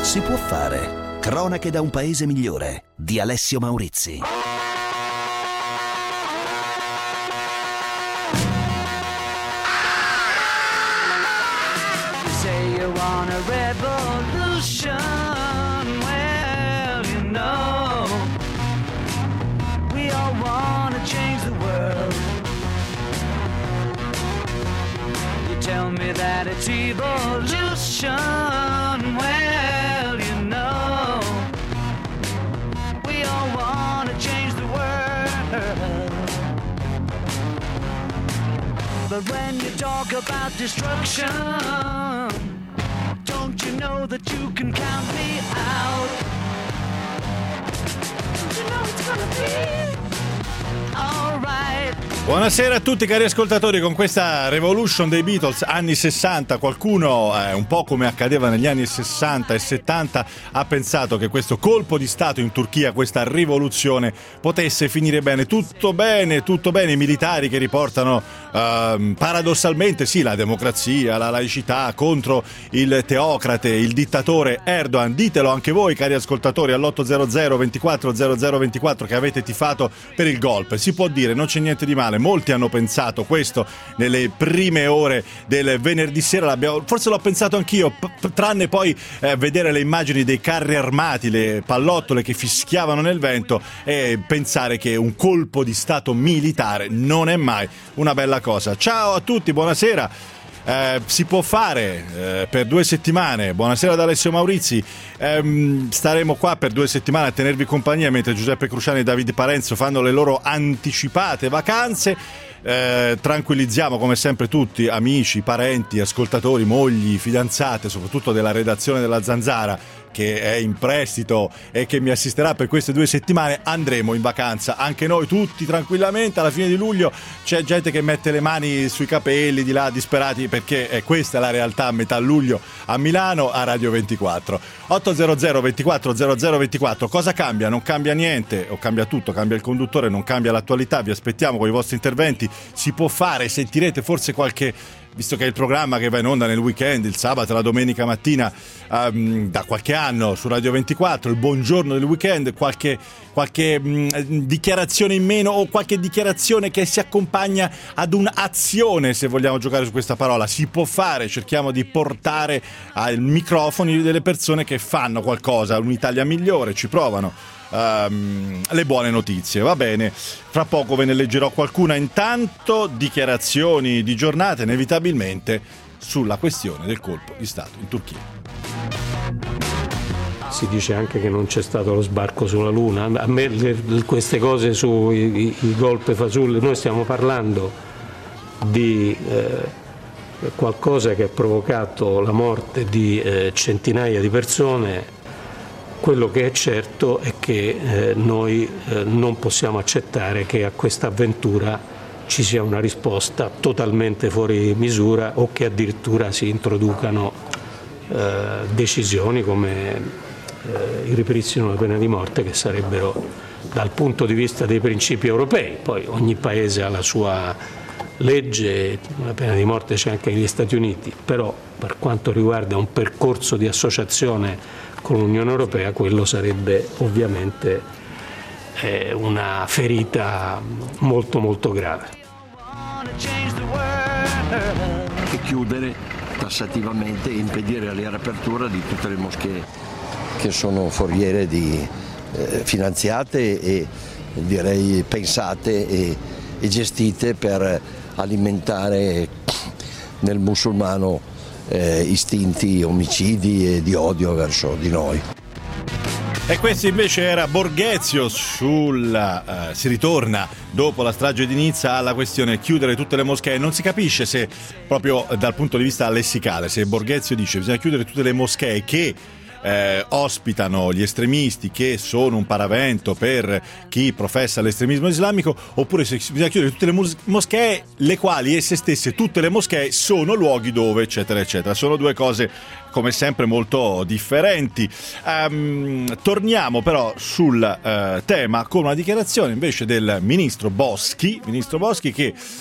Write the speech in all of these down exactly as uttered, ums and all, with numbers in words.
Si può fare. Cronache da un paese migliore di Alessio Maurizi. Tell me that it's evolution. Well, you know, we all want to change the world. But when you talk about destruction, don't you know that you can count me out? Don't you know it's gonna be all right? Buonasera a tutti cari ascoltatori, con questa Revolution dei Beatles anni sessanta qualcuno, eh, un po' come accadeva negli anni sessanta e settanta, ha pensato che questo colpo di stato in Turchia, questa rivoluzione potesse finire bene. Tutto bene, tutto bene, i militari che riportano eh, paradossalmente sì la democrazia, la laicità contro il teocrate, il dittatore Erdogan. Ditelo anche voi cari ascoltatori all'otto hundred ventiquattro zero zero ventiquattro che avete tifato per il golpe, si può dire, non c'è niente di male. Molti hanno pensato questo nelle prime ore del venerdì sera, l'abbiamo, forse l'ho pensato anch'io, p- tranne poi eh, vedere le immagini dei carri armati, le pallottole che fischiavano nel vento e pensare che un colpo di stato militare non è mai una bella cosa. Ciao a tutti, buonasera. Eh, si può fare eh, per due settimane. Buonasera da Alessio Maurizi. Eh, staremo qua per due settimane a tenervi compagnia mentre Giuseppe Cruciani e Davide Parenzo fanno le loro anticipate vacanze. Eh, tranquillizziamo come sempre tutti, amici, parenti, ascoltatori, mogli, fidanzate, soprattutto della redazione della Zanzara, che è in prestito e che mi assisterà per queste due settimane. Andremo in vacanza anche noi tutti tranquillamente. Alla fine di luglio c'è gente che mette le mani sui capelli di là disperati, perché è questa la realtà a metà luglio a Milano a Radio ventiquattro. Otto hundred ventiquattro zero zero ventiquattro. Cosa cambia? Non cambia niente, o cambia tutto, cambia il conduttore, non cambia l'attualità. Vi aspettiamo con i vostri interventi. Si può fare, sentirete forse qualche, visto che è il programma che va in onda nel weekend, il sabato e la domenica mattina, um, da qualche anno su Radio ventiquattro, il buongiorno del weekend, qualche, qualche um, dichiarazione in meno o qualche dichiarazione che si accompagna ad un'azione, se vogliamo giocare su questa parola. Si può fare, cerchiamo di portare ai microfoni delle persone che fanno qualcosa, un'Italia migliore, ci provano. Um, le buone notizie, va bene, fra poco ve ne leggerò qualcuna. Intanto dichiarazioni di giornata inevitabilmente sulla questione del colpo di stato in Turchia. Si dice anche che non c'è stato lo sbarco sulla Luna. A me le, queste cose sui i golpe fasulli, noi stiamo parlando di eh, qualcosa che ha provocato la morte di eh, centinaia di persone. Quello che è certo è che eh, noi eh, non possiamo accettare che a questa avventura ci sia una risposta totalmente fuori misura o che addirittura si introducano eh, decisioni come eh, il ripristino della pena di morte, che sarebbero dal punto di vista dei principi europei. Poi ogni paese ha la sua legge, la pena di morte c'è anche negli Stati Uniti, però per quanto riguarda un percorso di associazione con l'Unione Europea, quello sarebbe ovviamente eh, una ferita molto molto grave. E chiudere tassativamente e impedire la riapertura di tutte le moschee che sono foriere di eh, finanziate e direi pensate e, e gestite per alimentare nel musulmano Eh, istinti omicidi e di odio verso di noi. E questo invece era Borghezio sulla, eh, si ritorna dopo la strage di Nizza alla questione chiudere tutte le moschee. Non si capisce se proprio dal punto di vista lessicale, se Borghezio dice bisogna chiudere tutte le moschee che Eh, ospitano gli estremisti, che sono un paravento per chi professa l'estremismo islamico, oppure se bisogna chiudere tutte le mus- moschee, le quali esse stesse, tutte le moschee, sono luoghi dove eccetera eccetera. Sono due cose come sempre molto differenti. Um, torniamo però sul uh, tema con una dichiarazione invece del ministro Boschi, ministro Boschi che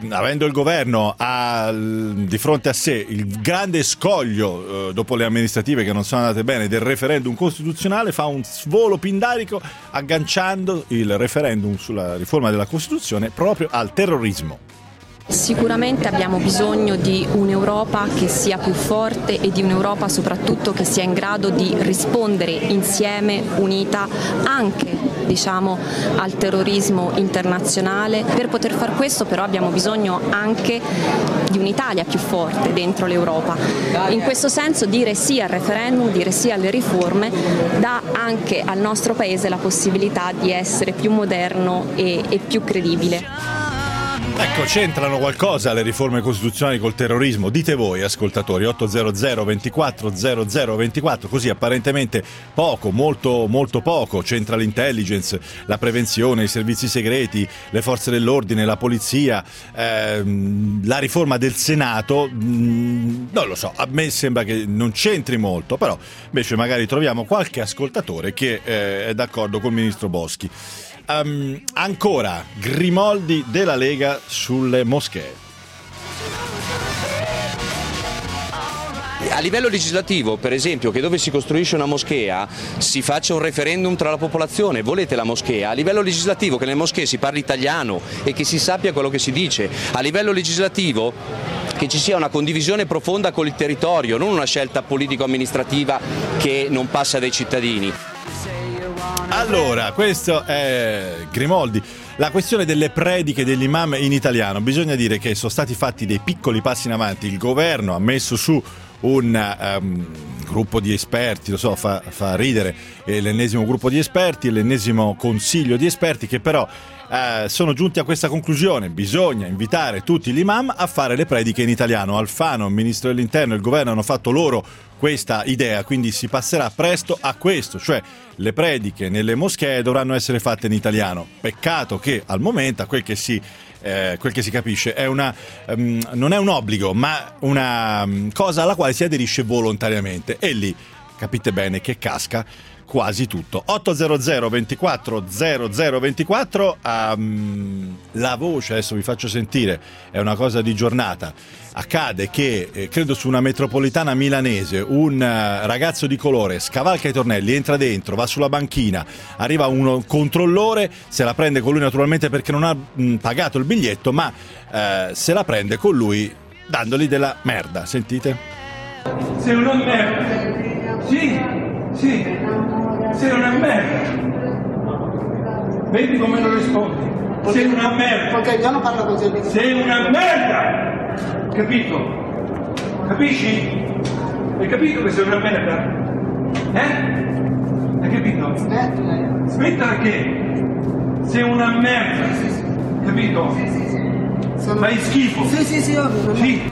avendo il governo a, di fronte a sé il grande scoglio eh, dopo le amministrative che non sono andate bene del referendum costituzionale, fa un volo pindarico agganciando il referendum sulla riforma della Costituzione proprio al terrorismo. Sicuramente abbiamo bisogno di un'Europa che sia più forte e di un'Europa soprattutto che sia in grado di rispondere insieme, unita, anche diciamo, al terrorismo internazionale. Per poter far questo però abbiamo bisogno anche di un'Italia più forte dentro l'Europa. In questo senso dire sì al referendum, dire sì alle riforme dà anche al nostro Paese la possibilità di essere più moderno e, e più credibile. Ecco, c'entrano qualcosa le riforme costituzionali col terrorismo? Dite voi, ascoltatori. Otto zero zero ventiquattro zero zero ventiquattro, così apparentemente poco, molto molto poco. C'entra l'intelligence, la prevenzione, i servizi segreti, le forze dell'ordine, la polizia, ehm, la riforma del Senato. Mh, non lo so, a me sembra che non c'entri molto, però invece magari troviamo qualche ascoltatore che eh, è d'accordo col ministro Boschi. Um, ancora Grimoldi della Lega sulle moschee. A livello legislativo, per esempio, che dove si costruisce una moschea si faccia un referendum tra la popolazione, volete la moschea? A livello legislativo che nelle moschee si parli italiano e che si sappia quello che si dice. A livello legislativo che ci sia una condivisione profonda con il territorio, non una scelta politico-amministrativa che non passa dai cittadini. Allora, questo è Grimoldi. La questione delle prediche degli imam in italiano, bisogna dire che sono stati fatti dei piccoli passi in avanti. Il governo ha messo su un um, gruppo di esperti, lo so, fa, fa ridere, è l'ennesimo gruppo di esperti, l'ennesimo consiglio di esperti che però eh, sono giunti a questa conclusione: bisogna invitare tutti gli imam a fare le prediche in italiano. Alfano, il ministro dell'interno e il governo hanno fatto loro questa idea, quindi si passerà presto a questo, cioè le prediche nelle moschee dovranno essere fatte in italiano. Peccato che al momento, a quel che si Eh, quel che si capisce è una um, non è un obbligo, ma una um, cosa alla quale si aderisce volontariamente, e lì capite bene che casca quasi tutto. Otto zero zero ventiquattro zero zero ventiquattro. Um, la voce, adesso vi faccio sentire, è una cosa di giornata. Accade che, eh, credo su una metropolitana milanese, un uh, ragazzo di colore scavalca i tornelli, entra dentro, va sulla banchina, arriva un controllore, se la prende con lui naturalmente perché non ha mh, pagato il biglietto, ma uh, se la prende con lui dandogli della merda. Sentite? Sei una merda. Sì, sì, sei una merda. Vedi come non rispondi. Sei una merda. Ok, io non parlo così. Sei una merda. Capito? Capisci? Hai capito che sei una merda? Eh? Hai capito? Smettila. Smettila che? Sei una merda. Sì, sì. Capito? Sì, sì, sì. Sono... Fai schifo. Sì, sì, sì, ovvio. Sì.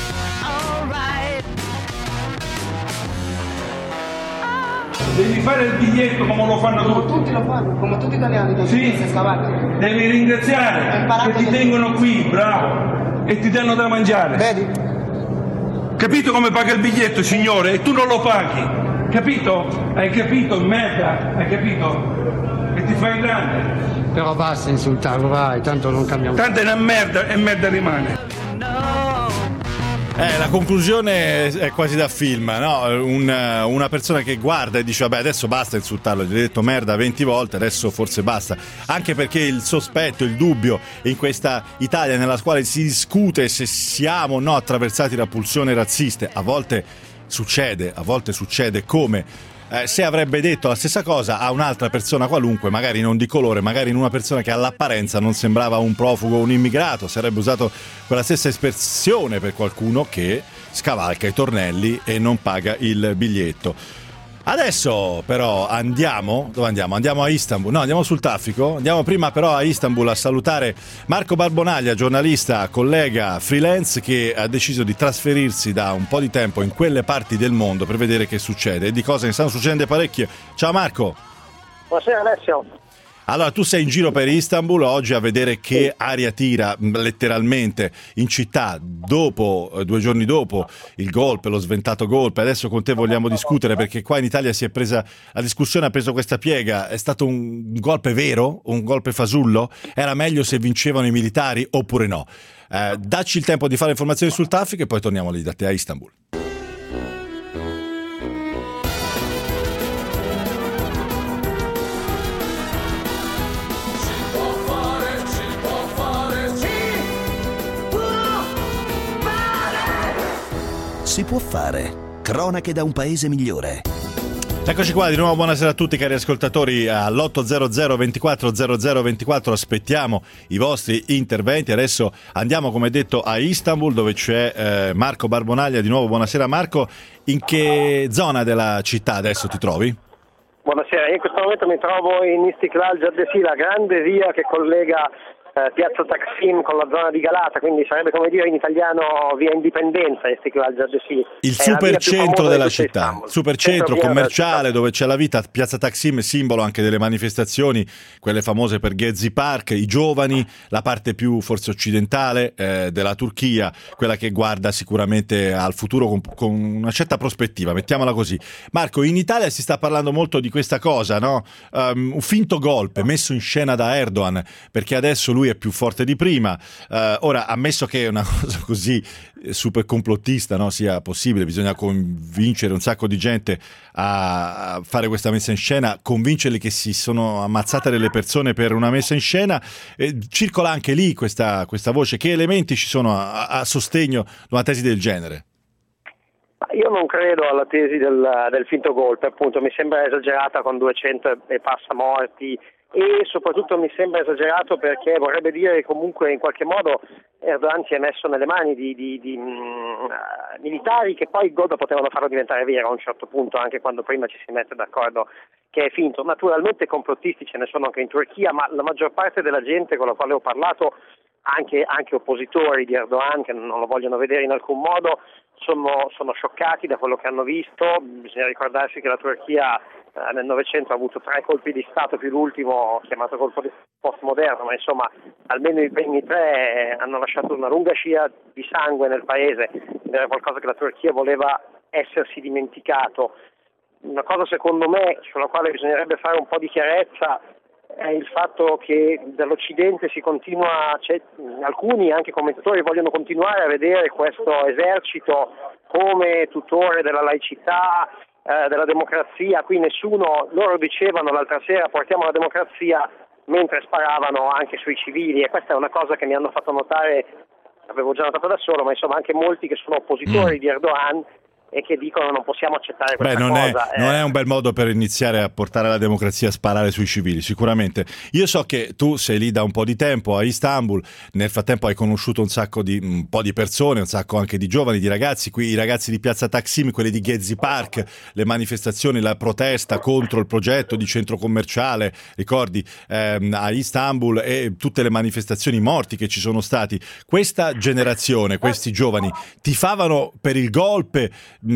Devi fare il biglietto come lo fanno Come tutti. tutti lo fanno, come tutti gli italiani che Sì. si scavalcano. Devi ringraziare che ti tengono qui, bravo, e ti danno da mangiare. Vedi? Capito come paga il biglietto, signore? E tu non lo paghi. Capito? Hai capito, merda? Hai capito? E ti fai grande. Però basta insultarlo, vai, tanto non cambia un Tanto è una merda e merda rimane. Eh, la conclusione è quasi da film, no? Un, una persona che guarda e dice vabbè, adesso basta insultarlo, gli ho detto merda venti volte, adesso forse basta. Anche perché il sospetto, il dubbio in questa Italia nella quale si discute se siamo o no attraversati da pulsioni razziste, a volte succede, a volte succede come eh, se avrebbe detto la stessa cosa a un'altra persona qualunque, magari non di colore, magari in una persona che all'apparenza non sembrava un profugo o un immigrato, sarebbe usato quella stessa espressione per qualcuno che scavalca i tornelli e non paga il biglietto. Adesso però andiamo, dove andiamo? Andiamo a Istanbul, no, andiamo sul traffico, andiamo prima però a Istanbul a salutare Marco Barbonaglia, giornalista, collega freelance che ha deciso di trasferirsi da un po' di tempo in quelle parti del mondo per vedere che succede e di cose ne stanno succedendo parecchie. Ciao Marco. Buonasera Alessio. Allora, tu sei in giro per Istanbul oggi a vedere che aria tira letteralmente in città dopo, due giorni dopo il golpe, lo sventato golpe. Adesso con te vogliamo discutere, perché qua in Italia si è presa, la discussione ha preso questa piega. È stato un golpe vero? Un golpe fasullo? Era meglio se vincevano i militari oppure no? Eh, dacci il tempo di fare informazioni sul traffico e poi torniamo lì da te a Istanbul. Si può fare. Cronache da un paese migliore. Eccoci qua, di nuovo buonasera a tutti cari ascoltatori. All'ottocento ventiquattro zero zero ventiquattro aspettiamo i vostri interventi. Adesso andiamo, come detto, a Istanbul, dove c'è eh, Marco Barbonaglia. Di nuovo buonasera Marco. In che zona della città adesso ti trovi? Buonasera, io in questo momento mi trovo in Istiklal Caddesi, la grande via che collega eh, Piazza Taksim con la zona di Galata, quindi sarebbe come dire in italiano via Indipendenza, Istiklal Caddesi. Il super centro della città, super centro commerciale dove c'è la vita. Piazza Taksim è simbolo anche delle manifestazioni, quelle famose per Gezi Park, i giovani, la parte più forse occidentale eh, della Turchia, quella che guarda sicuramente al futuro con, con una certa prospettiva, mettiamola così. Marco, in Italia si sta parlando molto di questa cosa, no? Um, un finto golpe messo in scena da Erdogan, perché adesso lui è più forte di prima. Uh, ora, ammesso che una cosa così super complottista, no, sia possibile, bisogna convincere un sacco di gente a fare questa messa in scena, convincerli che si sono ammazzate delle persone per una messa in scena. Eh, circola anche lì questa, questa voce. Che elementi ci sono a, a sostegno di una tesi del genere? Io non credo alla tesi del, del finto golpe, appunto, mi sembra esagerata con duecento e passa morti, e soprattutto mi sembra esagerato perché vorrebbe dire che comunque in qualche modo Erdogan si è messo nelle mani di, di, di uh, militari che poi il golpe potevano farlo diventare vero a un certo punto, anche quando prima ci si mette d'accordo che è finto. Naturalmente complottisti ce ne sono anche in Turchia, ma la maggior parte della gente con la quale ho parlato, anche, anche oppositori di Erdogan che non lo vogliono vedere in alcun modo, sono, sono scioccati da quello che hanno visto. Bisogna ricordarsi che la Turchia eh, nel Novecento ha avuto tre colpi di Stato, più l'ultimo chiamato colpo di postmoderno, ma insomma almeno i primi tre hanno lasciato una lunga scia di sangue nel paese, ed era qualcosa che la Turchia voleva essersi dimenticato. Una cosa secondo me sulla quale bisognerebbe fare un po' di chiarezza è il fatto che dall'Occidente si continua, cioè, alcuni anche commentatori vogliono continuare a vedere questo esercito come tutore della laicità, eh, della democrazia. Qui nessuno, loro dicevano l'altra sera portiamo la democrazia, mentre sparavano anche sui civili, e questa è una cosa che mi hanno fatto notare, avevo già notato da solo, ma insomma anche molti che sono oppositori mm. di Erdogan e che dicono non possiamo accettare questa Beh, non cosa. È, non è un bel modo per iniziare a portare la democrazia a sparare sui civili, sicuramente. Io so che tu sei lì da un po' di tempo a Istanbul, nel frattempo hai conosciuto un sacco di un po' di persone, un sacco anche di giovani, di ragazzi, qui i ragazzi di Piazza Taksim, quelli di Gezi Park, le manifestazioni, la protesta contro il progetto di centro commerciale, ricordi, ehm, a Istanbul, e tutte le manifestazioni, morti che ci sono stati. Questa generazione, questi giovani, tifavano per il golpe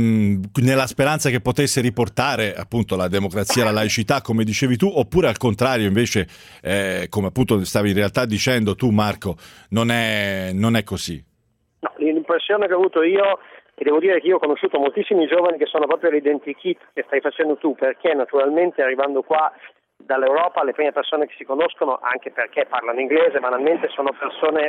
nella speranza che potesse riportare appunto la democrazia, la laicità, come dicevi tu, oppure al contrario invece, eh, come appunto stavi in realtà dicendo tu Marco, non è, non è così? No, l'impressione che ho avuto io, e devo dire che io ho conosciuto moltissimi giovani che sono proprio l'identikit che stai facendo tu, perché naturalmente arrivando qua dall'Europa le prime persone che si conoscono, anche perché parlano inglese, banalmente sono persone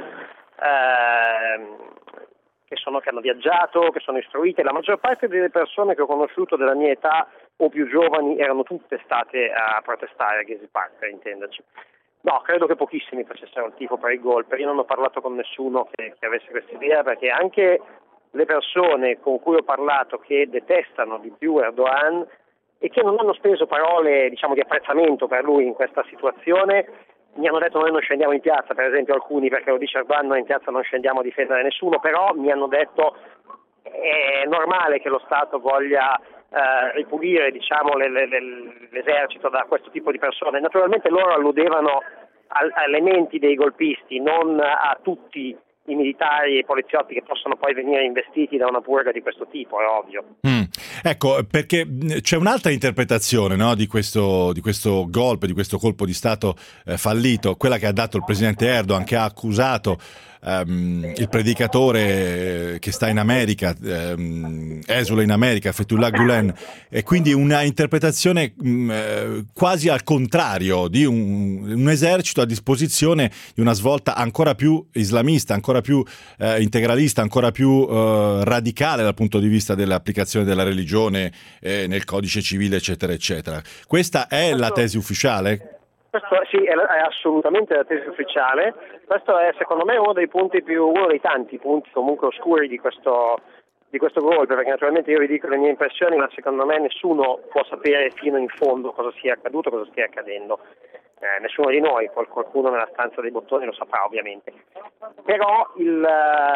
eh, che sono che hanno viaggiato, che sono istruite. La maggior parte delle persone che ho conosciuto della mia età o più giovani erano tutte state a protestare a Gezi Park, per intenderci. No, credo che pochissimi facessero il tifo per il golpe. Io non ho parlato con nessuno che, che avesse questa idea, perché anche le persone con cui ho parlato che detestano di più Erdogan e che non hanno speso parole, diciamo, di apprezzamento per lui in questa situazione, mi hanno detto noi non scendiamo in piazza, per esempio alcuni, perché lo dice Erdogan, noi in piazza non scendiamo a difendere nessuno, però mi hanno detto è normale che lo Stato voglia eh, ripulire, diciamo, le, le, le, l'esercito da questo tipo di persone. Naturalmente loro alludevano a, a elementi dei golpisti, non a tutti i militari e i poliziotti che possono poi venire investiti da una purga di questo tipo, è ovvio. Mm. Ecco, perché c'è un'altra interpretazione, no, di questo di questo golpe, di questo colpo di Stato eh, fallito, quella che ha dato il presidente Erdogan, che ha accusato Um, il predicatore che sta in America, um, esula in America, Fethullah Gulen, e quindi una interpretazione um, quasi al contrario di un, un esercito a disposizione di una svolta ancora più islamista, ancora più uh, integralista, ancora più uh, radicale dal punto di vista dell'applicazione della religione eh, nel codice civile, eccetera, eccetera. Questa è la tesi ufficiale? Questo sì, è, è assolutamente la tesi ufficiale. Questo è secondo me uno dei punti più, uno dei tanti punti comunque oscuri di questo, di questo golpe, perché naturalmente io vi dico le mie impressioni, ma secondo me nessuno può sapere fino in fondo cosa sia accaduto, cosa stia accadendo. Eh, nessuno di noi, qualcuno nella stanza dei bottoni lo saprà ovviamente. Però il,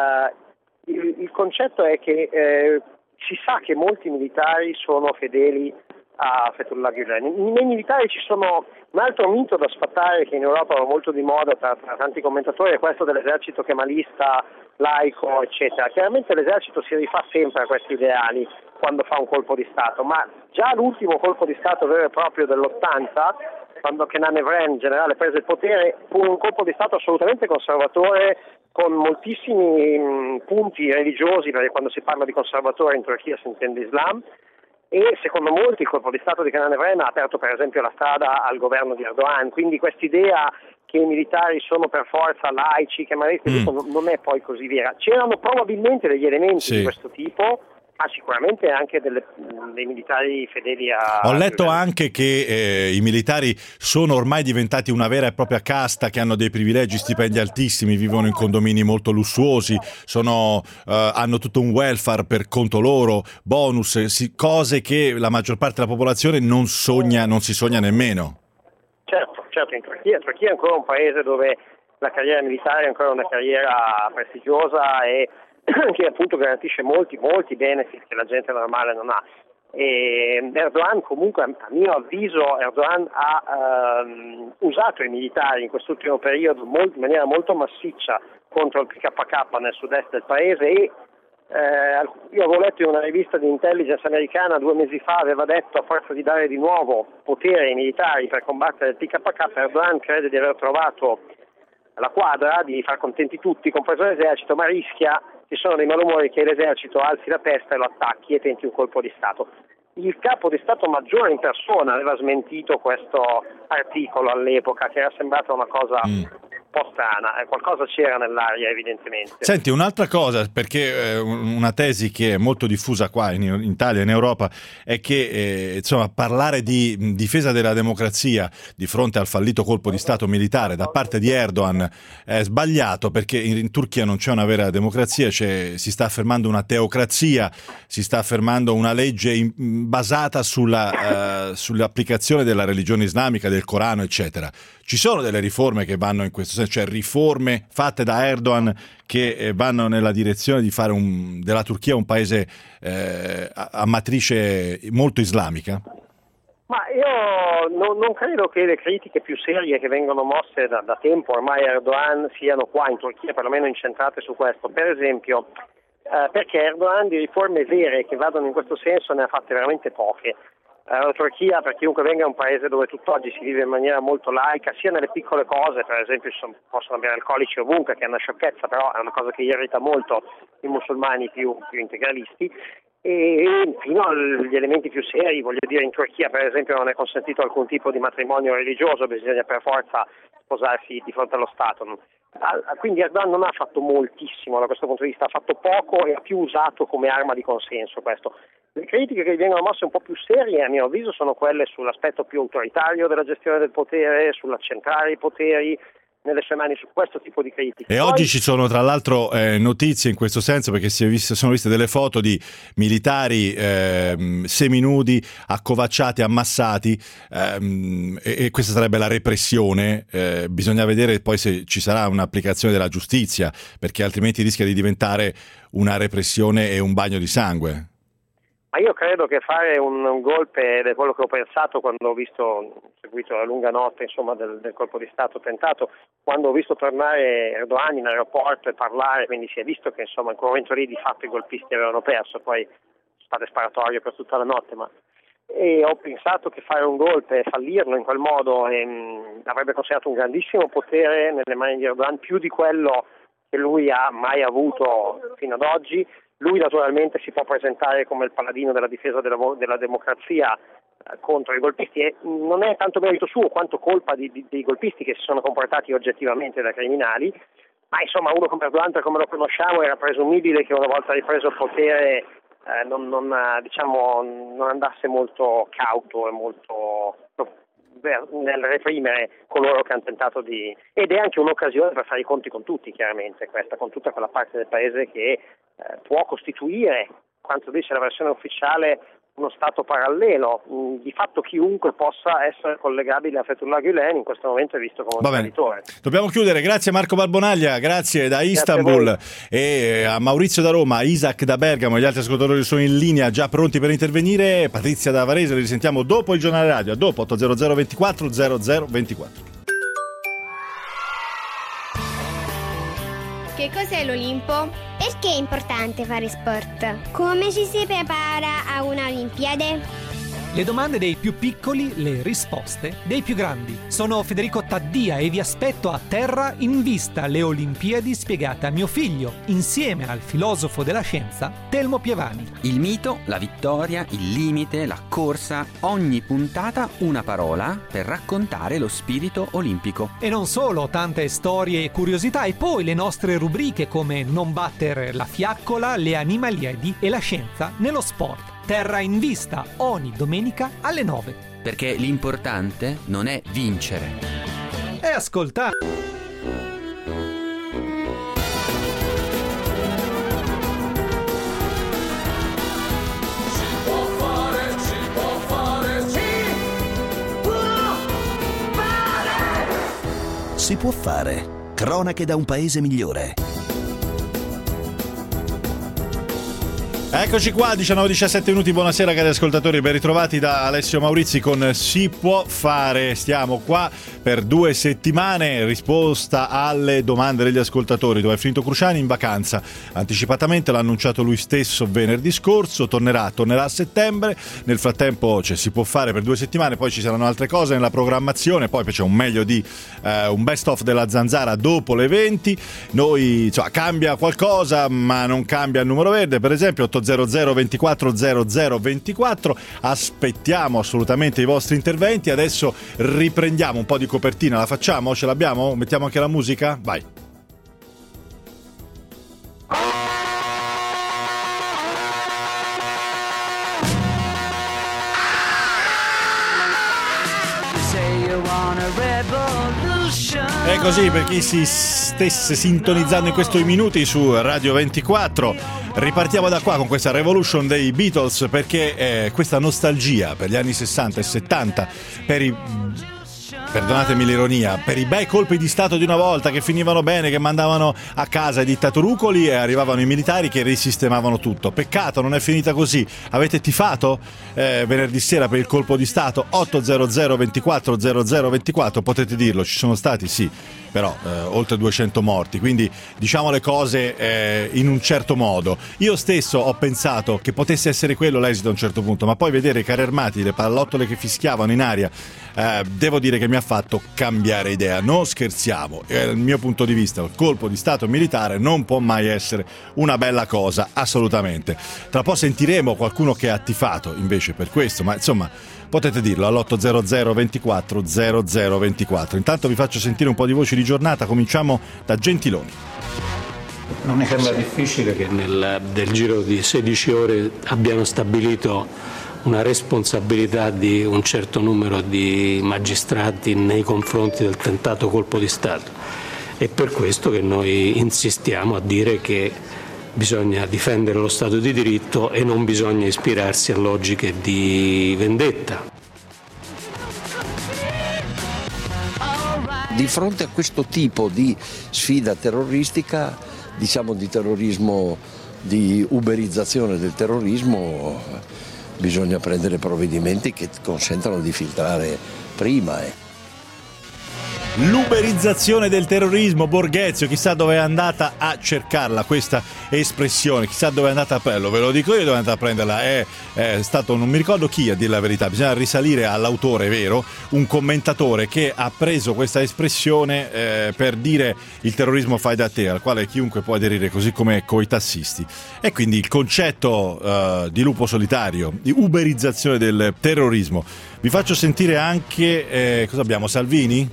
il, il concetto è che eh, si sa che molti militari sono fedeli a Fethullah Gulen. Nei militari ci sono un altro mito da sfatare che in Europa va molto di moda tra, tra tanti commentatori, è questo dell'esercito kemalista, laico, eccetera. Chiaramente l'esercito si rifà sempre a questi ideali quando fa un colpo di Stato, ma già l'ultimo colpo di Stato vero e proprio dell'ottanta, quando Kenan Evren, generale, prese il potere, fu un colpo di Stato assolutamente conservatore, con moltissimi mh, punti religiosi, perché quando si parla di conservatore in Turchia si intende Islam, e secondo molti il colpo di Stato di Kenan Evren ha aperto per esempio la strada al governo di Erdogan, quindi quest'idea che i militari sono per forza laici, che magari mm. non è poi così vera. C'erano probabilmente degli elementi sì. di questo tipo, ma sicuramente anche delle, dei militari fedeli a... Ho letto anche che eh, i militari sono ormai diventati una vera e propria casta, che hanno dei privilegi, stipendi altissimi, vivono in condomini molto lussuosi, sono, eh, hanno tutto un welfare per conto loro, bonus, si, cose che la maggior parte della popolazione non sogna, non si sogna nemmeno. Certo, certo, in Turchia, in Turchia è ancora un paese dove la carriera militare è ancora una carriera prestigiosa e che appunto garantisce molti, molti benefit che la gente normale non ha. E Erdogan comunque, a mio avviso, Erdogan ha ehm, usato i militari in quest'ultimo periodo molto, in maniera molto massiccia contro il P K K nel sud-est del paese e eh, io avevo letto in una rivista di intelligence americana due mesi fa, aveva detto, a forza di dare di nuovo potere ai militari per combattere il P K K, Erdogan crede di aver trovato la quadra di far contenti tutti, compreso l'esercito, ma rischia, ci sono dei malumori, che l'esercito alzi la testa e lo attacchi e tenti un colpo di Stato. Il capo di Stato Maggiore in persona aveva smentito questo articolo all'epoca, che era sembrata una cosa mm. un po' strana, eh, qualcosa c'era nell'aria evidentemente. Senti, un'altra cosa, perché eh, una tesi che è molto diffusa qua in, in Italia e in Europa è che eh, insomma parlare di difesa della democrazia di fronte al fallito colpo di Stato militare da parte di Erdogan è sbagliato, perché in, in Turchia non c'è una vera democrazia, c'è, si sta affermando una teocrazia, si sta affermando una legge in, basata sulla, uh, sull'applicazione della religione islamica, del Corano, eccetera. Ci sono delle riforme che vanno in questo senso, cioè riforme fatte da Erdogan che vanno nella direzione di fare un, della Turchia un paese eh, a, a matrice molto islamica? Ma io non, non credo che le critiche più serie che vengono mosse da, da tempo ormai a Erdogan siano qua in Turchia, perlomeno incentrate su questo. Per esempio, eh, perché Erdogan di riforme vere che vadano in questo senso ne ha fatte veramente poche. La Turchia, per chiunque venga, è un paese dove tutt'oggi si vive in maniera molto laica, sia nelle piccole cose, per esempio sono, possono avere alcolici ovunque, che è una sciocchezza, però è una cosa che irrita molto i musulmani più, più integralisti, e fino agli elementi più seri, voglio dire, in Turchia per esempio non è consentito alcun tipo di matrimonio religioso, bisogna per forza sposarsi di fronte allo Stato. Quindi Erdogan non ha fatto moltissimo da questo punto di vista, ha fatto poco e ha più usato come arma di consenso questo. Le critiche che vengono mosse un po' più serie, a mio avviso, sono quelle sull'aspetto più autoritario della gestione del potere, sull'accentrare i poteri nelle sue mani, su questo tipo di critiche. E Poi... oggi ci sono tra l'altro eh, notizie in questo senso, perché si è visto, sono viste delle foto di militari eh, seminudi, accovacciati, ammassati, ehm, e, e questa sarebbe la repressione. Eh, bisogna vedere poi se ci sarà un'applicazione della giustizia, perché altrimenti rischia di diventare una repressione e un bagno di sangue. Ma io credo che fare un, un golpe, ed è quello che ho pensato quando ho visto, seguito la lunga notte insomma del, del colpo di Stato tentato, quando ho visto tornare Erdogan in aeroporto e parlare, quindi si è visto che insomma in quel momento lì di fatto i golpisti avevano perso, poi state sparatorie per tutta la notte, ma e ho pensato che fare un golpe e fallirlo in quel modo ehm, avrebbe considerato un grandissimo potere nelle mani di Erdogan, più di quello che lui ha mai avuto fino ad oggi. Lui naturalmente si può presentare come il paladino della difesa della, della democrazia eh, contro i golpisti, e non è tanto merito suo quanto colpa di, di, dei golpisti che si sono comportati oggettivamente da criminali, ma insomma uno come Erdogan, come lo conosciamo, era presumibile che una volta ripreso il potere eh, non, non, diciamo, non andasse molto cauto e molto nel reprimere coloro che hanno tentato di... ed è anche un'occasione per fare i conti con tutti, chiaramente, questa, con tutta quella parte del paese che eh, può costituire, quanto dice la versione ufficiale, uno stato parallelo. Di fatto chiunque possa essere collegabile a Fethullah Gülen in questo momento è visto come un traditore. Dobbiamo chiudere, grazie Marco Barbonaglia, grazie da Istanbul, grazie a e a Maurizio da Roma, Isaac da Bergamo e gli altri ascoltatori sono in linea già pronti per intervenire. Patrizia da Varese, li risentiamo dopo il giornale radio, a dopo otto zero zero ventiquattro zero zero ventiquattro. Che cos'è l'Olimpo? Perché è importante fare sport? Come ci si prepara a una Olimpiade? Le domande dei più piccoli, le risposte dei più grandi. Sono Federico Taddia e vi aspetto a Terra in Vista, le Olimpiadi spiegate a mio figlio, insieme al filosofo della scienza Telmo Pievani. Il mito, la vittoria, il limite, la corsa, ogni puntata una parola per raccontare lo spirito olimpico. E non solo, tante storie e curiosità, e poi le nostre rubriche come Non battere la fiaccola, le animaliadi e la scienza nello sport. Terra in Vista, ogni domenica alle nove. Perché l'importante non è vincere. E ascoltare. Si può fare, si può fare, si può fare. Si può fare. Cronache da un paese migliore. Eccoci qua, diciannove diciassette minuti, buonasera cari ascoltatori, ben ritrovati da Alessio Maurizi con Si può fare. Stiamo qua per due settimane, risposta alle domande degli ascoltatori. Dove è finito Cruciani? In vacanza, anticipatamente l'ha annunciato lui stesso venerdì scorso, tornerà, tornerà a settembre. Nel frattempo cioè, si può fare per due settimane, poi ci saranno altre cose nella programmazione, poi c'è un meglio di eh, un best of della Zanzara dopo le venti. Noi, insomma, cambia qualcosa ma non cambia il numero verde, per esempio otto zero zero ventiquattro zero zero ventiquattro. Aspettiamo assolutamente i vostri interventi. Adesso riprendiamo un po' di copertina, la facciamo? Ce l'abbiamo? Mettiamo anche la musica? Vai. E così, per chi si stesse sintonizzando in questi minuti su Radio ventiquattro, ripartiamo da qua con questa Revolution dei Beatles, perché eh, questa nostalgia per gli anni sessanta e settanta, per i... perdonatemi l'ironia, per i bei colpi di stato di una volta che finivano bene, che mandavano a casa i dittatorucoli e arrivavano i militari che risistemavano tutto. Peccato, non è finita così. Avete tifato eh, venerdì sera per il colpo di stato? otto zero zero ventiquattro zero zero ventiquattro, potete dirlo, ci sono stati, sì, però eh, oltre duecento morti, quindi diciamo le cose eh, in un certo modo. Io stesso ho pensato che potesse essere quello l'esito a un certo punto, ma poi vedere i carri armati, le pallottole che fischiavano in aria, eh, devo dire che mi ha fatto cambiare idea. Non scherziamo, eh, dal mio punto di vista il colpo di stato militare non può mai essere una bella cosa, assolutamente. Tra poco sentiremo qualcuno che ha tifato invece per questo, ma insomma potete dirlo all'otto zero zero ventiquattro zero zero ventiquattro. Intanto vi faccio sentire un po' di voci di giornata, cominciamo da Gentiloni. Non mi sembra difficile che nel del giro di sedici ore abbiano stabilito una responsabilità di un certo numero di magistrati nei confronti del tentato colpo di Stato. È per questo che noi insistiamo a dire che bisogna difendere lo Stato di diritto e non bisogna ispirarsi a logiche di vendetta. Di fronte a questo tipo di sfida terroristica, diciamo di terrorismo, di uberizzazione del terrorismo, bisogna prendere provvedimenti che consentano di filtrare prima. Eh. L'uberizzazione del terrorismo, Borghezio, chissà dove è andata a cercarla questa espressione, chissà dove è andata a prenderla, ve lo dico io dove è andata a prenderla, è, è stato, non mi ricordo chi a dire la verità, bisogna risalire all'autore, vero, un commentatore che ha preso questa espressione eh, per dire il terrorismo fai da te, al quale chiunque può aderire, così come coi tassisti, e quindi il concetto uh, di lupo solitario, di uberizzazione del terrorismo. Vi faccio sentire anche, eh, cosa abbiamo, Salvini?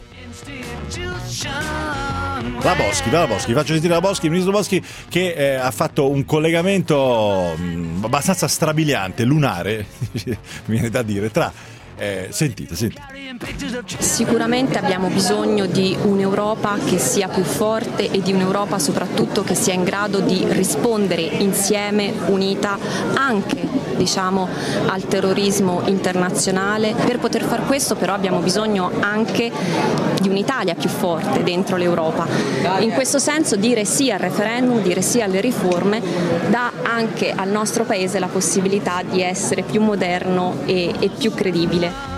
La Boschi, la Boschi, vi faccio sentire la Boschi, il ministro Boschi che eh, ha fatto un collegamento mh, abbastanza strabiliante, lunare, mi viene da dire, tra eh, sentite, sentite. Sicuramente abbiamo bisogno di un'Europa che sia più forte e di un'Europa soprattutto che sia in grado di rispondere insieme, unita, anche diciamo al terrorismo internazionale. Per poter far questo però abbiamo bisogno anche di un'Italia più forte dentro l'Europa. In questo senso dire sì al referendum, dire sì alle riforme dà anche al nostro Paese la possibilità di essere più moderno e, e più credibile.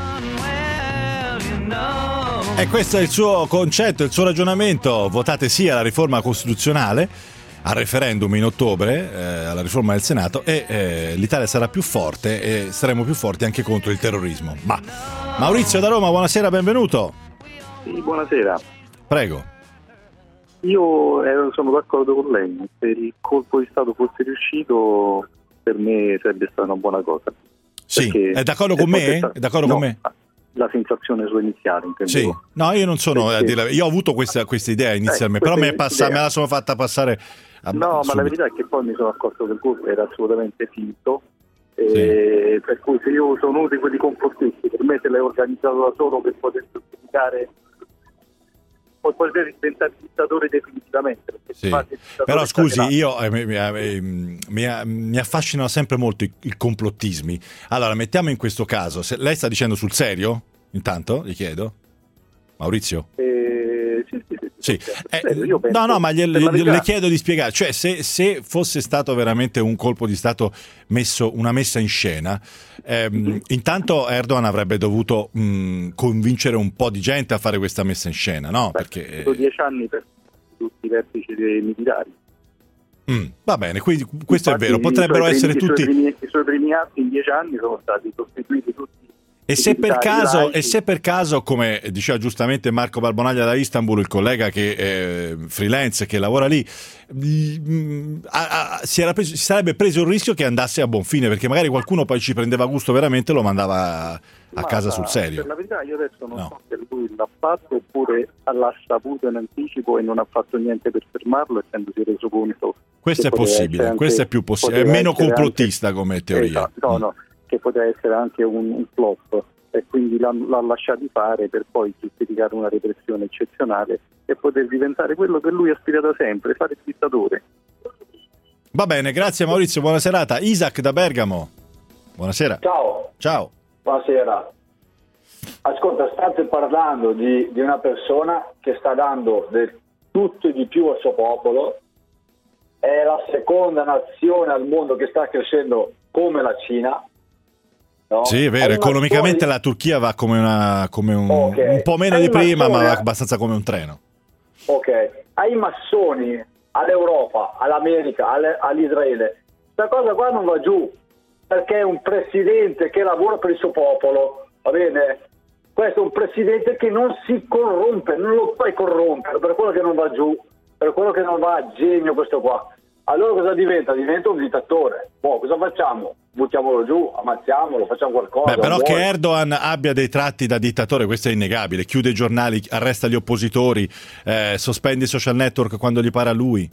E questo è il suo concetto, il suo ragionamento. Votate sì alla riforma costituzionale, al referendum in ottobre, eh, alla riforma del Senato, e eh, l'Italia sarà più forte e saremo più forti anche contro il terrorismo. Ma Maurizio da Roma, buonasera, benvenuto. Sì, buonasera. Prego. Io eh, sono d'accordo con lei, se il colpo di Stato fosse riuscito per me sarebbe stata una buona cosa. Sì, è d'accordo con me? È d'accordo no, con me? La sensazione sua iniziale, intendevo. Sì, no, io non sono Perché... a dire, io ho avuto questa, questa idea inizialmente, eh, però me, passa, me la sono fatta passare a, no, subito. Ma la verità è che poi mi sono accorto che il colpo era assolutamente finto, e sì. Per cui se io sono uno di quelli complottisti, per me se l'hai organizzato da solo per poter giustificare, poi poter diventare dittatore definitivamente. Sì. Però scusi, io eh, mi, mi, mi, mi affascinano sempre molto i, i complottismi. Allora, mettiamo in questo caso, se lei sta dicendo sul serio? Intanto, gli chiedo. Maurizio? Eh, sì, sì, sì. Sì. Eh, io penso, no, no, ma gliele, verità... le chiedo di spiegare. Cioè, se, se fosse stato veramente un colpo di Stato messo, una messa in scena, ehm, mm-hmm. intanto Erdogan avrebbe dovuto mh, convincere un po' di gente a fare questa messa in scena, no? Beh, perché sono dieci anni per tutti i vertici dei militari. Mm, va bene, quindi questo Infatti, è vero, potrebbero primi, essere i tutti... Suoi primi, I suoi primi atti in dieci anni sono stati sostituiti tutti. E se, per caso, e se per caso, come diceva giustamente Marco Barbonaglia da Istanbul, il collega che è freelance, che lavora lì, mh, a, a, si, era preso, si sarebbe preso il rischio che andasse a buon fine, perché magari qualcuno poi ci prendeva gusto veramente e lo mandava a, a casa sul serio. Per la verità io adesso non no. so se lui l'ha fatto oppure l'ha saputo in anticipo e non ha fatto niente per fermarlo, essendosi reso conto. Questo è possibile, anche, questo è più possibile, è meno complottista anche, come teoria. Esatto, no, no. Che poteva essere anche un, un flop e quindi l'ha, l'ha lasciati fare per poi giustificare una repressione eccezionale e poter diventare quello che lui aspira da sempre, fare il dittatore. Va bene, grazie Maurizio, buona serata. Isaac da Bergamo, buonasera. Ciao. Ciao. Buonasera. Ascolta, state parlando di, di una persona che sta dando del tutto e di più al suo popolo, è la seconda nazione al mondo che sta crescendo come la Cina. No? Sì, è vero, economicamente massoni... la Turchia va come, una, come un, okay. un po' meno ai di prima, massoni... ma va abbastanza come un treno. Ok, ai massoni, all'Europa, all'America, alle, all'Israele, questa cosa qua non va giù, perché è un presidente che lavora per il suo popolo, va bene? Questo è un presidente che non si corrompe, non lo puoi corrompere, per quello che non va giù, per quello che non va a genio questo qua. Allora cosa diventa? Diventa un dittatore. Boh, cosa facciamo? Buttiamolo giù, ammazziamolo, facciamo qualcosa. Beh, però muore. Che Erdogan abbia dei tratti da dittatore, questo è innegabile. Chiude i giornali, arresta gli oppositori, eh, sospende i social network quando gli pare a lui.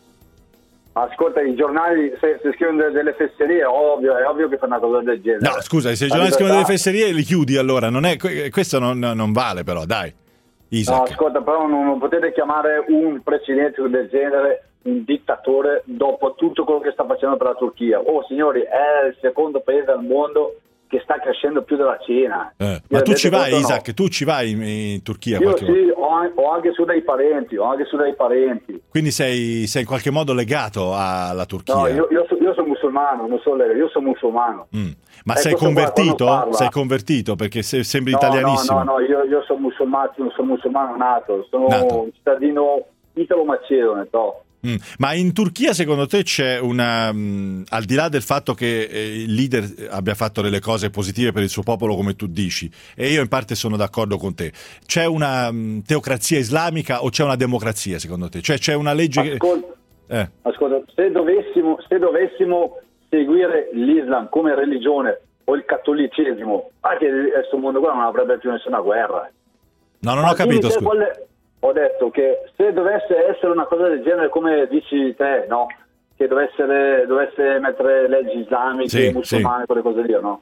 Ascolta, i giornali se, se scrivono delle, delle fesserie è ovvio, è ovvio che fa una cosa del genere. No, scusa, se i giornali scrivono delle fesserie li chiudi allora, non è, questo non, non vale però, dai. Isaac. No, ascolta, però non, non potete chiamare un presidente del genere un dittatore dopo tutto quello che sta facendo per la Turchia. Oh signori, è il secondo paese al mondo che sta crescendo più della Cina. Eh, ma tu ci vai, Isaac? No. Tu ci vai in, in Turchia? Io sì, ho, ho anche su dei parenti, ho anche su dei parenti. Quindi sei, sei in qualche modo legato alla Turchia? No, io, io, io sono musulmano. musulmano, non sono io sono musulmano. Mm. Ma Eh, sei questo qua, convertito? quando parla- Sei convertito perché se- sembri No, italianissimo. No, no, no, io, io sono musulmano, sono musulmano nato, sono Nato. un cittadino italo-macedone, no? Mm. Ma in Turchia secondo te c'è una, mh, al di là del fatto che eh, il leader abbia fatto delle cose positive per il suo popolo come tu dici, e io in parte sono d'accordo con te, c'è una mh, teocrazia islamica o c'è una democrazia secondo te? Cioè c'è una legge che... Ascolta, Eh. ascolta, se dovessimo, se dovessimo seguire l'Islam come religione o il cattolicesimo, anche questo mondo qua non avrebbe più nessuna guerra. No, non Ma ho capito, dimmi te scusa. qual è- Ho detto che se dovesse essere una cosa del genere come dici te, no? Che dovesse, dovesse mettere leggi islamiche, Sì, musulmane, quelle cose lì, no?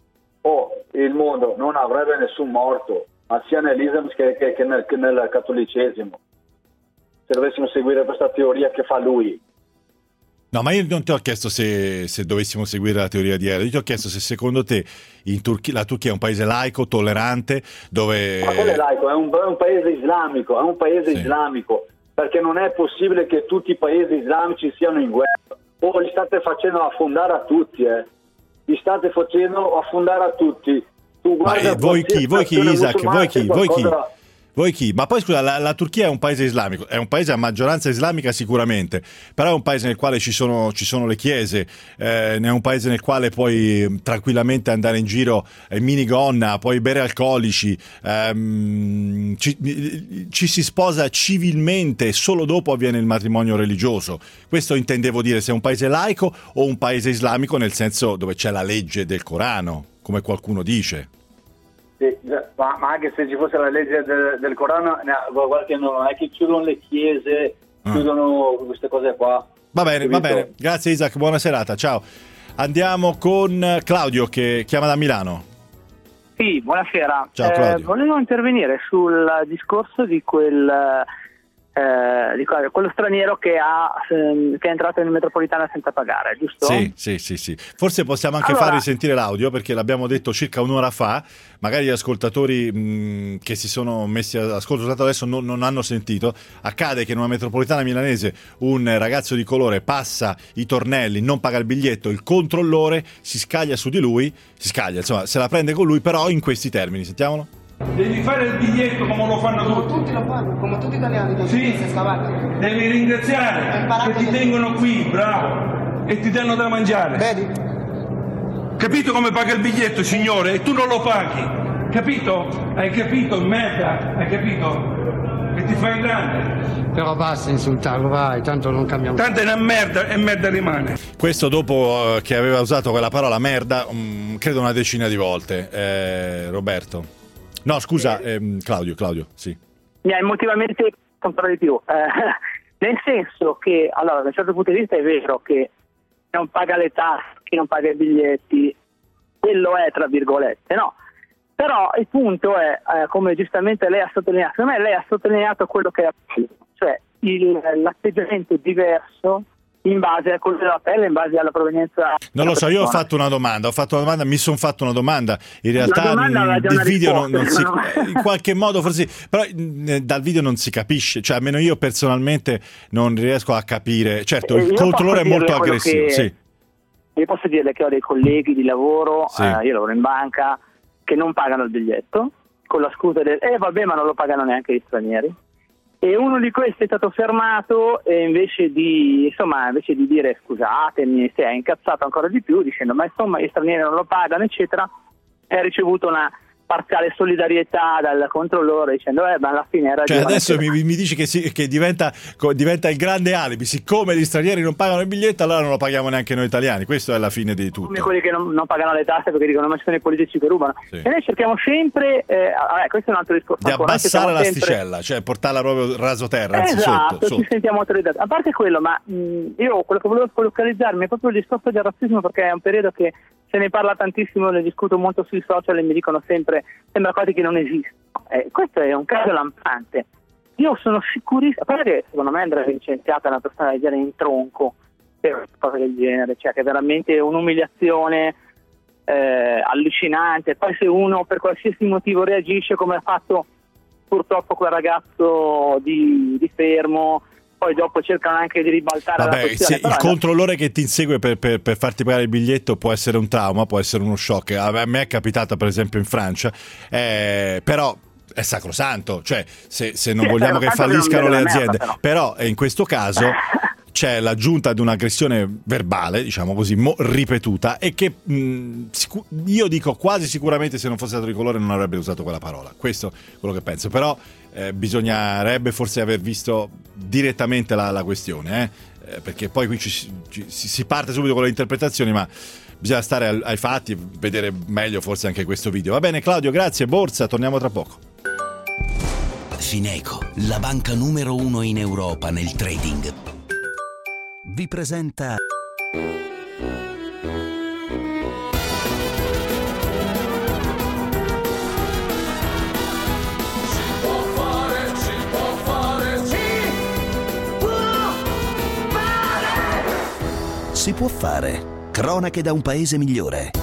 O il mondo non avrebbe nessun morto, ma sia nell'Islam che, che- che nel, che nel cattolicesimo. Se dovessimo seguire questa teoria che fa lui. No, ma io non ti ho chiesto se, se dovessimo seguire la teoria di Erdo, io ti ho chiesto se secondo te in Turchia, la Turchia è un paese laico, tollerante, dove... Ma quello è laico, è un, è un paese islamico, è un paese islamico, perché non è possibile che tutti i paesi islamici siano in guerra. O li state facendo affondare a tutti, eh. Li state facendo affondare a tutti. Tu Ma guarda eh, voi chi? qualsiasi Voi chi, nazione Isaac? musulmana Voi chi? c'è Voi chi? qualcosa- Voi chi? Ma poi scusa, la, la Turchia è un paese islamico, è un paese a maggioranza islamica sicuramente, però è un paese nel quale ci sono, ci sono le chiese, eh, è un paese nel quale puoi eh, tranquillamente andare in giro in minigonna, puoi bere alcolici, ehm, ci, ci si sposa civilmente e solo dopo avviene il matrimonio religioso. Questo intendevo dire, se è un paese laico o un paese islamico nel senso dove c'è la legge del Corano, come qualcuno dice. Sì, ma, ma anche se ci fosse la legge del, del Corano, no, guarda che non è che chiudono le chiese, Ah. chiudono queste cose qua. Va bene, va Capito? bene. Grazie Isaac, buona serata, ciao. Andiamo con Claudio che chiama da Milano. Sì, buonasera. Ciao, Claudio. Eh, volevo intervenire sul discorso di quel eh, di quel- quello straniero che, ha, ehm, che è entrato in metropolitana senza pagare, giusto? Sì, sì, sì, sì. Forse possiamo anche Allora- far risentire l'audio perché l'abbiamo detto circa un'ora fa. Magari gli ascoltatori mh, che si sono messi a ascoltato adesso non, non hanno sentito. Accade che in una metropolitana milanese un ragazzo di colore passa i tornelli, non paga il biglietto, il controllore si scaglia su di lui, si scaglia, insomma, se la prende con lui, però in questi termini. Sentiamolo. Devi fare il biglietto come lo fanno tutti. Tutti lo fanno, come tutti gli italiani, tutti Sì. si scavati. Devi ringraziare che ti tengono qui, bravo, e ti danno da mangiare. Vedi? Capito come paga il biglietto, signore? E tu non lo paghi. Capito? Hai capito, merda? Hai capito? E ti fai grande. Però basta insultarlo, vai, tanto non cambiamo. Tanto è una merda e merda rimane. Questo dopo eh, che aveva usato quella parola merda, mh, credo una decina di volte. Eh, Roberto. No, scusa, ehm, Claudio, Claudio, sì. Mi ha emotivamente ancora di più. Eh, nel senso che, allora, da un certo punto di vista è vero che chi non paga le tasse, chi non paga i biglietti, quello è, tra virgolette, no? Però il punto è, eh, come giustamente lei ha sottolineato, secondo me lei ha sottolineato quello che è accaduto, cioè il, l'atteggiamento diverso in base al colore della pelle, in base alla provenienza. Non lo so, della io ho persona. fatto una domanda, ho fatto una domanda, mi sono fatto una domanda. In realtà La domanda mh, aveva già il una video non, non si, risposta, no? in qualche modo forse, però mh, dal video non si capisce, cioè almeno io personalmente non riesco a capire. Certo, Eh, il io controllore è posso molto dirle quello aggressivo, che- sì. Io posso dirle che ho dei colleghi di lavoro, Sì. eh, io lavoro in banca, che non pagano il biglietto, con la scusa del eh vabbè ma non lo pagano neanche gli stranieri. E uno di questi è stato fermato e invece di insomma invece di dire scusatemi, si è incazzato ancora di più dicendo ma insomma gli stranieri non lo pagano eccetera, e ha ricevuto una parziale solidarietà dal controllore dicendo eh ma alla fine era Cioè adesso mi, mi dici che, si, che diventa, co- diventa il grande alibi, siccome gli stranieri non pagano il biglietto allora non lo paghiamo neanche noi italiani, questo è la fine di tutto. come quelli che non, non pagano le tasse perché dicono ma ci sono i politici che rubano. Sì. E noi cerchiamo sempre eh, vabbè, questo è un altro discorso Di ancora, noi abbassare cerchiamo sempre- l'asticella, cioè portarla proprio raso terra, anzi esatto, sotto, ci sotto. sentiamo autorizzati. A parte quello, ma mh, io quello che volevo focalizzarmi è proprio il discorso del razzismo, perché è un periodo che se ne parla tantissimo, ne discuto molto sui social e mi dicono sempre sembra quasi che non esistono. Eh, questo è un caso lampante. Io sono sicurissimo, a parte che secondo me andrebbe licenziata una persona del genere in tronco per una cosa del genere, cioè che è veramente un'umiliazione eh, allucinante. Poi se uno per qualsiasi motivo reagisce come ha fatto purtroppo quel ragazzo di, di Fermo, poi dopo cercano anche di ribaltare Vabbè, la questione. se il controllore che ti insegue per, per, per farti pagare il biglietto può essere un trauma, può essere uno shock. A me è capitato per esempio in Francia, eh, però è sacrosanto, cioè se, se non Sì, vogliamo che falliscano le aziende, merda, però. però in questo caso c'è l'aggiunta di un'aggressione verbale, diciamo così, mo- ripetuta, e che mh, sicu- io dico quasi sicuramente se non fosse stato tricolore non avrebbe usato quella parola. Questo è quello che penso, però eh, bisognerebbe forse aver visto direttamente la, la questione, eh? Eh, perché poi qui ci, ci, si parte subito con le interpretazioni, ma bisogna stare al, ai fatti e vedere meglio forse anche questo video. Va bene Claudio, grazie. Borsa, torniamo tra poco. Fineco, la banca numero uno in Europa nel trading, vi presenta Si può fare. Cronache da un paese migliore.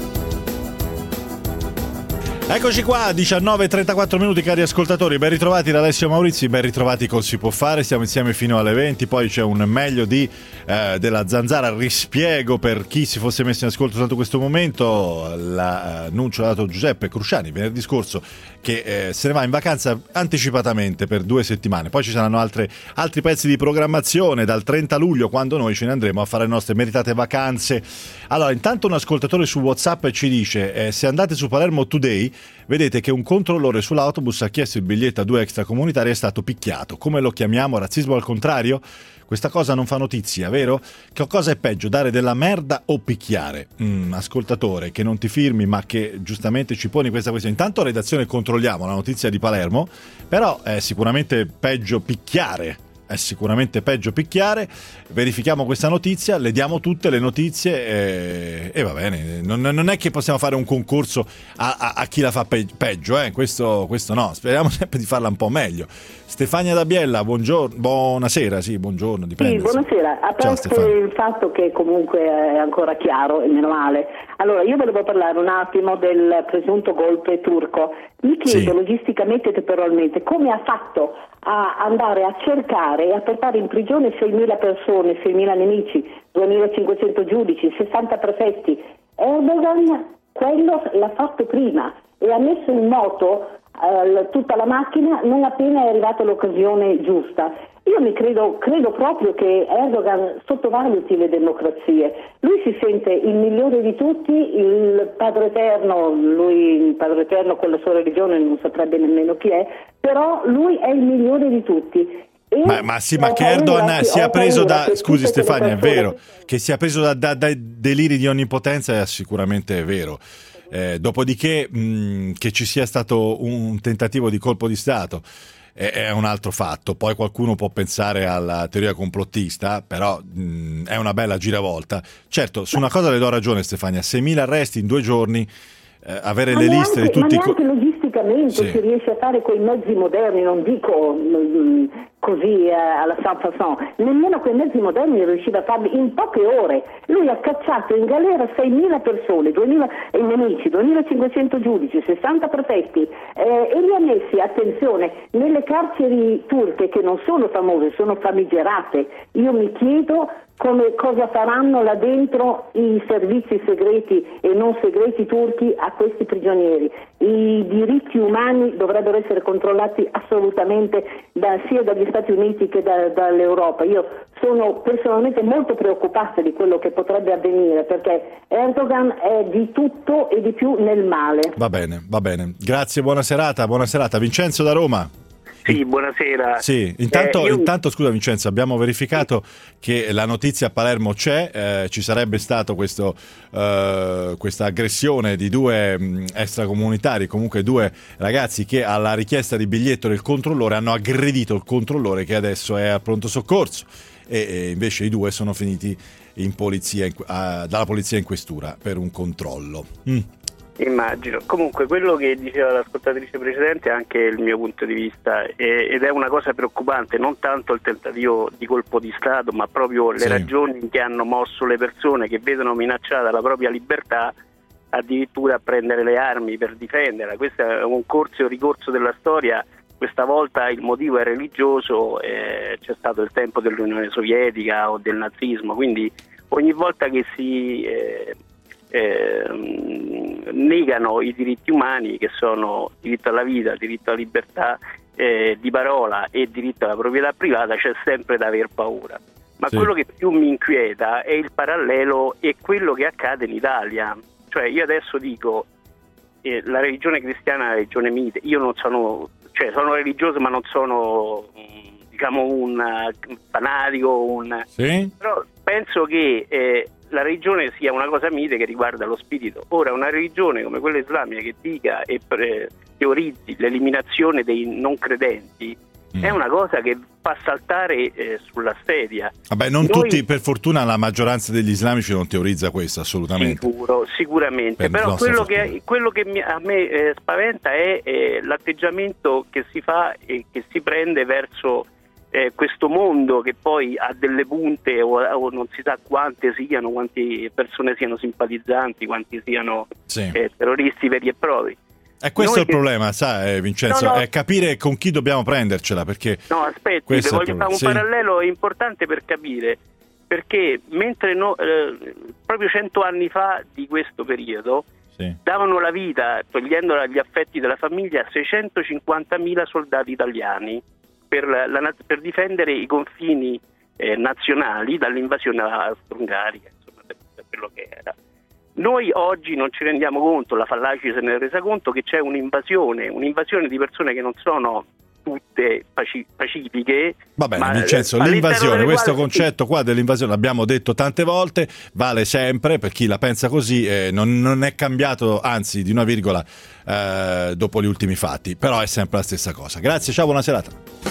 Eccoci qua, diciannove e trentaquattro minuti, cari ascoltatori, ben ritrovati da Alessio Maurizi, ben ritrovati con Si può fare, stiamo insieme fino alle venti, poi c'è un meglio di eh, della Zanzara, rispiego per chi si fosse messo in ascolto soltanto questo momento, l'annuncio dato Giuseppe Cruciani venerdì scorso che eh, se ne va in vacanza anticipatamente per due settimane, poi ci saranno altre, altri pezzi di programmazione dal trenta luglio quando noi ce ne andremo a fare le nostre meritate vacanze. Allora, intanto un ascoltatore su WhatsApp ci dice eh, se andate su Palermo Today vedete che un controllore sull'autobus ha chiesto il biglietto a due extracomunitari e è stato picchiato. Come lo chiamiamo? Razzismo al contrario? Questa cosa non fa notizia, vero? Che cosa è peggio, dare della merda o picchiare? Mm, ascoltatore che non ti firmi ma che giustamente ci poni questa questione. Intanto redazione controlliamo la notizia di Palermo, però è sicuramente peggio picchiare. È sicuramente peggio picchiare. Verifichiamo questa notizia, le diamo tutte le notizie e, e va bene. Non, non è che possiamo fare un concorso a, a, a chi la fa pe- peggio, eh? questo, questo no. Speriamo sempre di farla un po' meglio. Stefania da Biella, buongiorno, buonasera, sì, buongiorno, dipende. Sì, buonasera. A parte il fatto che comunque è ancora chiaro, e meno male. Allora, io volevo parlare un attimo del presunto golpe turco. Mi chiedo sì. logisticamente e temporalmente come ha fatto a andare a cercare e a portare in prigione seimila persone, seimila nemici, duemilacinquecento giudici, sessanta prefetti. Erdogan quello l'ha fatto prima e ha messo in moto eh, tutta la macchina non appena è arrivata l'occasione giusta. Io mi credo, credo proprio che Erdogan sottovaluti le democrazie. Lui si sente il migliore di tutti, il Padre Eterno, lui il Padre Eterno con la sua religione non saprebbe nemmeno chi è, però lui è il migliore di tutti. E ma, ma sì, ma che Erdogan sia preso da, scusi Stefania, è vero, che sia preso da, da, da deliri di onnipotenza è sicuramente vero. Eh, dopodiché mh, che ci sia stato un tentativo di colpo di Stato è un altro fatto. Poi qualcuno può pensare alla teoria complottista, però mh, è una bella giravolta. Certo, su una cosa le do ragione Stefania, seimila arresti in due giorni, eh, avere ma le neanche, liste di tutti i... Ma neanche logisticamente sì. si riesce a fare quei mezzi moderni, non dico mh, così eh, alla San Fasson, nemmeno quei mezzi moderni riusciva a farli in poche ore. Lui ha cacciato in galera seimila persone, duemila nemici, duemilacinquecento giudici, sessanta prefetti eh, e li ha messi, attenzione, nelle carceri turche che non sono famose, sono famigerate. Io mi chiedo come cosa faranno là dentro i servizi segreti e non segreti turchi a questi prigionieri. I diritti umani dovrebbero essere controllati assolutamente da, sia dagli Stati Uniti che da, dall'Europa. Io sono personalmente molto preoccupata di quello che potrebbe avvenire, perché Erdogan è di tutto e di più nel male. Va bene, va bene. Grazie, buona serata, buona serata. Vincenzo da Roma. Sì, buonasera. Sì, intanto, eh, io... intanto scusa Vincenzo, abbiamo verificato che la notizia a Palermo c'è, eh, ci sarebbe stato questo, eh, questa aggressione di due mh, extracomunitari, comunque due ragazzi che alla richiesta di biglietto del controllore hanno aggredito il controllore che adesso è al pronto soccorso e, e invece i due sono finiti in polizia, in, uh, dalla polizia in questura per un controllo. Mm. Immagino. Comunque quello che diceva l'ascoltatrice precedente è anche il mio punto di vista e, ed è una cosa preoccupante, non tanto il tentativo di colpo di Stato, ma proprio le sì. ragioni che hanno mosso le persone che vedono minacciata la propria libertà addirittura a prendere le armi per difenderla. Questo è un corso e un ricorso della storia questa volta il motivo è religioso, eh, c'è stato il tempo dell'Unione Sovietica o del nazismo, quindi ogni volta che si eh, eh, negano i diritti umani, che sono diritto alla vita, diritto alla libertà eh, di parola e diritto alla proprietà privata, c'è sempre da aver paura. Ma sì. Quello che più mi inquieta è il parallelo e quello che accade in Italia. Cioè io adesso dico eh, la religione cristiana è la religione mite, io non sono, cioè sono religioso ma non sono diciamo un fanatico, un... Sì? Però penso che eh, la religione sia una cosa mite che riguarda lo spirito. Ora una religione come quella islamica che dica e pre- teorizzi l'eliminazione dei non credenti mm. è una cosa che fa saltare eh, sulla sedia. Vabbè, non Noi... tutti, per fortuna la maggioranza degli islamici non teorizza questo, assolutamente. Sicuro, sicuramente, per però quello che, quello che mi, a me eh, spaventa è eh, l'atteggiamento che si fa e che si prende verso eh, questo mondo che poi ha delle punte o, o non si sa quante siano, quante persone siano simpatizzanti, quanti siano sì. eh, terroristi veri e propri. E questo Noi è il problema, sa eh, Vincenzo, no, no. è capire con chi dobbiamo prendercela, perché no, aspetti, vi voglio fare un sì. parallelo importante per capire, perché mentre no, eh, proprio cento anni fa di questo periodo sì. davano la vita, togliendola agli affetti della famiglia, a seicentocinquantamila soldati italiani per, la, la, per difendere i confini eh, nazionali dall'invasione austro-ungarica, insomma, per, per quello che era. Noi oggi non ci rendiamo conto, la Fallaci se ne è resa conto, che c'è un'invasione, un'invasione di persone che non sono tutte paci- pacifiche. Va bene, Vincenzo, l'invasione, questo quali... concetto qua dell'invasione l'abbiamo detto tante volte, vale sempre per chi la pensa così, eh, non, non è cambiato, anzi di una virgola eh, dopo gli ultimi fatti, però è sempre la stessa cosa. Grazie, ciao, buona serata.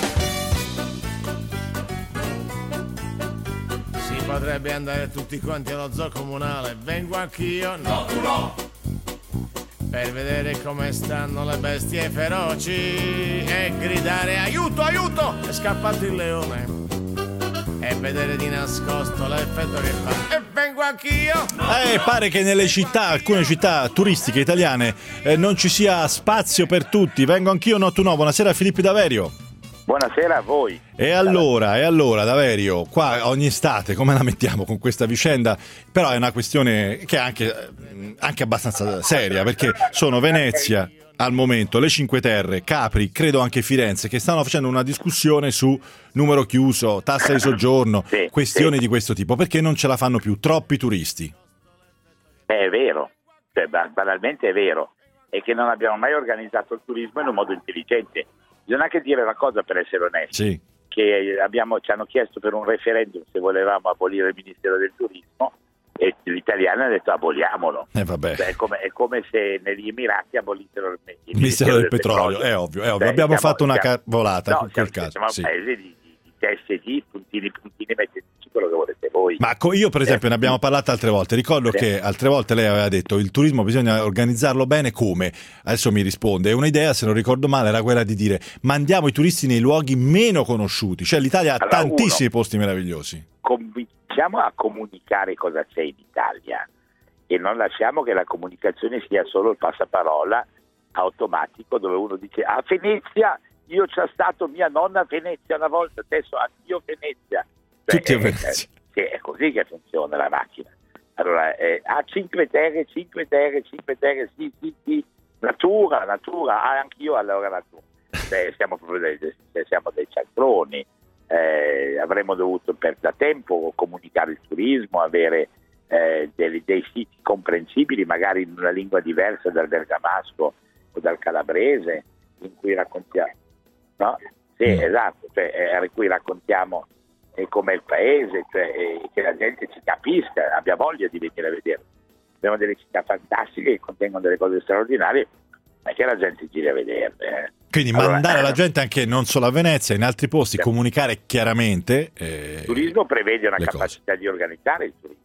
Potrebbe andare tutti quanti allo zoo comunale, vengo anch'io, no, tu no, per vedere come stanno le bestie feroci e gridare aiuto, aiuto, è scappato il leone, e vedere di nascosto l'effetto che fa, e vengo anch'io. Eh, pare che nelle città, alcune città turistiche italiane, eh, non ci sia spazio per tutti, vengo anch'io, no, tu no. Buonasera Filippo Daverio. Buonasera a voi. E allora, e allora Daverio, qua ogni estate come la mettiamo con questa vicenda? Però è una questione che è anche, anche abbastanza seria, perché sono Venezia al momento, le Cinque Terre, Capri, credo anche Firenze, che stanno facendo una discussione su numero chiuso, tassa di soggiorno, sì, questioni sì. di questo tipo, perché non ce la fanno più, troppi turisti. È vero, cioè, banalmente è vero, è che non abbiamo mai organizzato il turismo in un modo intelligente. Bisogna anche dire una cosa, per essere onesti, sì. che abbiamo, ci hanno chiesto per un referendum se volevamo abolire il Ministero del Turismo e gli italiani hanno detto aboliamolo. Eh, vabbè. Cioè, è, come, è come se negli Emirati abolissero il, il Ministero, Ministero del, del Petrolio. Petrolio. È ovvio, è ovvio. Cioè, abbiamo siamo, fatto una siamo, cavolata no, in quel siamo, caso. Siamo sì. un paese di, di, di teste di puntini, puntini, metteteci quello che volete voi. Ma io per esempio eh. ne abbiamo parlato altre volte, ricordo sì. che altre volte lei aveva detto il turismo bisogna organizzarlo bene, come? Adesso mi risponde, un'idea, se non ricordo male, era quella di dire mandiamo i turisti nei luoghi meno conosciuti, cioè l'Italia ha allora, tantissimi uno, posti meravigliosi. Cominciamo a comunicare cosa c'è in Italia e non lasciamo che la comunicazione sia solo il passaparola automatico dove uno dice a Venezia, io c'è stato mia nonna a Venezia una volta, adesso anch'io a Venezia. Cioè, Tutti a Venezia. È, è così che funziona la macchina. Allora, eh, a Cinque Terre, Cinque Terre, Cinque Terre, sì, sì, sì, natura, natura, ah, anch'io allora natura. Cioè, siamo proprio dei, siamo dei cialtroni, eh, avremmo dovuto per da tempo comunicare il turismo, avere eh, dei, dei siti comprensibili, magari in una lingua diversa dal bergamasco o dal calabrese, in cui raccontiamo, no? Sì, mm. esatto, cioè, eh, in cui raccontiamo e come il paese, cioè eh, che la gente ci capisca, abbia voglia di venire a vedere. Abbiamo delle città fantastiche che contengono delle cose straordinarie, ma che la gente giri a vederle. Eh. Quindi allora, mandare eh, la gente anche non solo a Venezia, in altri posti, sì. comunicare chiaramente. Eh, il turismo prevede una capacità cose. di organizzare il turismo.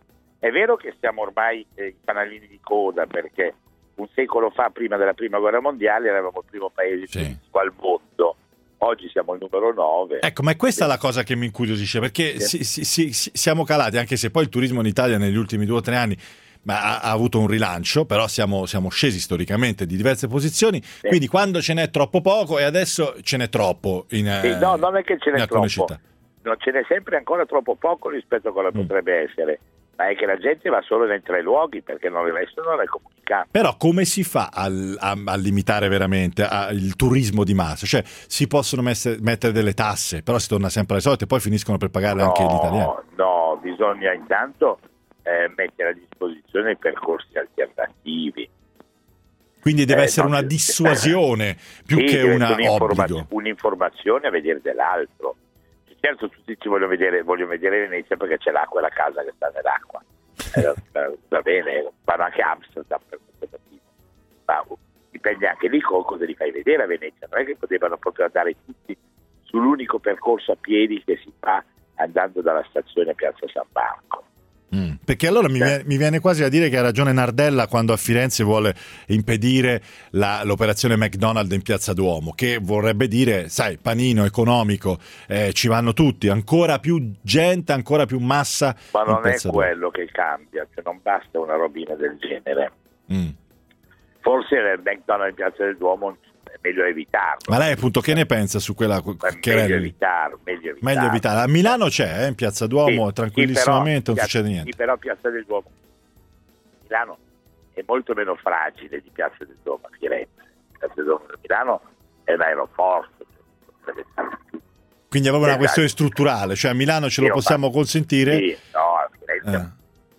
È vero che siamo ormai eh, i fanalini di coda, perché un secolo fa, prima della prima guerra mondiale, eravamo il primo paese sì. turistico al mondo. Oggi siamo il numero nove. Ecco, ma è questa sì. la cosa che mi incuriosisce, perché sì. si, si, si, siamo calati, anche se poi il turismo in Italia negli ultimi due o tre anni ma ha, ha avuto un rilancio, però siamo, siamo scesi storicamente di diverse posizioni, sì. Quindi quando ce n'è troppo poco e adesso ce n'è troppo in, sì, no, non è che ce n'è troppo, città. No, ce n'è sempre ancora troppo poco rispetto a quello che mm. potrebbe essere, ma è che la gente va solo nei tre luoghi perché non il resto non è comunicato. Però come si fa a, a, a limitare veramente a, il turismo di massa? Cioè si possono messe, mettere delle tasse, però si torna sempre alle solite e poi finiscono per pagarle no, anche gli italiani. No, bisogna intanto eh, mettere a disposizione percorsi alternativi. Quindi deve eh, essere una dissuasione più sì, che una un'informa- obbligo. Un'informazione a vedere dell'altro. Certo, tutti ci vogliono vedere, vogliono vedere Venezia perché c'è l'acqua e la casa che sta nell'acqua. Eh, va bene, vanno anche a Amsterdam per questo motivo. Ma dipende anche lì cosa li fai vedere a Venezia. Non è che potevano proprio andare tutti sull'unico percorso a piedi che si fa andando dalla stazione a Piazza San Marco. Mm, perché allora mi, viene, mi viene quasi a dire che ha ragione Nardella quando a Firenze vuole impedire la, l'operazione McDonald's in Piazza Duomo, che vorrebbe dire, sai, panino economico, eh, ci vanno tutti, ancora più gente, ancora più massa. Ma non è Piazza quello Duomo. che cambia, cioè non basta una robina del genere. Mm. Forse il McDonald's in Piazza del Duomo è meglio evitarlo. Ma lei appunto che ne pensa su quella che meglio era evitarlo, meglio evitarlo. meglio evitare. A Milano c'è, eh, in Piazza Duomo, sì, tranquillissimamente, sì, però, non succede niente. Sì, però Piazza del Duomo Milano è molto meno fragile di Piazza del Duomo a Firenze. Piazza del Duomo di Milano è un aeroporto. Quindi è proprio una esatto. questione strutturale, cioè a Milano ce lo Io possiamo faccio, consentire. Sì, no, a Firenze. Eh.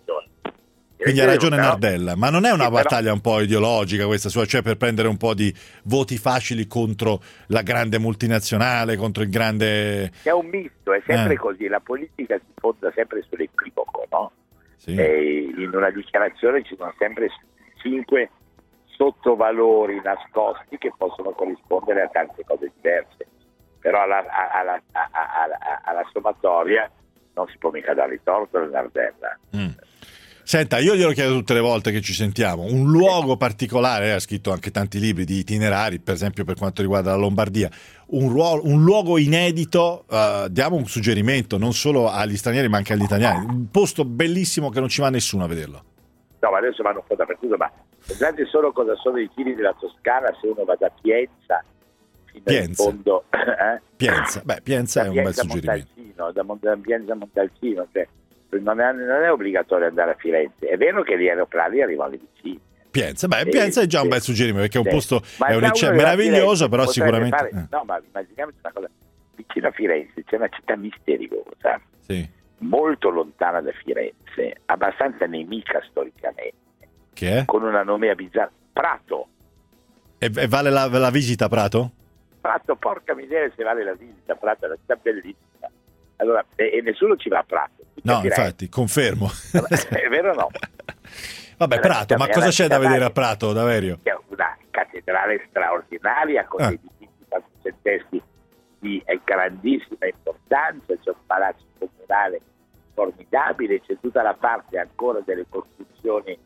Quindi ha ragione però, Nardella, ma non è una sì, battaglia però, un po' ideologica questa sua, cioè per prendere un po' di voti facili contro la grande multinazionale, contro il grande... È un misto, è sempre eh. così, la politica si fonda sempre sull'equivoco, no? Sì. E in una dichiarazione ci sono sempre cinque sottovalori nascosti che possono corrispondere a tante cose diverse, però alla, alla, alla, alla, alla sommatoria non si può mica dare il torto alla Nardella. Mm. Senta, io glielo chiedo tutte le volte che ci sentiamo, un luogo particolare, ha scritto anche tanti libri di itinerari, per esempio per quanto riguarda la Lombardia, un, ruolo, un luogo inedito, uh, diamo un suggerimento non solo agli stranieri ma anche agli italiani, un posto bellissimo che non ci va nessuno a vederlo. No, ma adesso vanno un po' dappertutto, ma pensate solo cosa sono i chili della Toscana se uno va da Pienza fino Pienza. in fondo. Eh? Pienza, beh, Pienza da è un Pienza bel suggerimento. Montalcino, da, Mont- da Pienza a Montalcino, cioè non è, non è obbligatorio andare a Firenze. È vero che gli aeroplani arrivano lì vicini. Pienza, beh, Sì, Pienza è già un sì. bel suggerimento perché è un Sì. posto Ma è un già ecce- uno va a meraviglioso, Firenze, però potrebbe sicuramente fare- eh. no, ma immaginiamoci una cosa, vicino a Firenze c'è una città misteriosa, sì. molto lontana da Firenze, abbastanza nemica storicamente, Che è? con una nomea bizzarra, Prato. E, e vale la, la visita a Prato? Prato, porca miseria, se vale la visita, Prato è una città bellissima. Allora, e, e nessuno ci va a Prato. No, infatti, confermo. È vero o no? Vabbè, Prato, ma cosa c'è da vedere a Prato, Daverio? C'è una cattedrale straordinaria con Ah. dei dipinti quattrocenteschi di grandissima importanza, c'è un palazzo comunale formidabile, c'è tutta la parte ancora delle costruzioni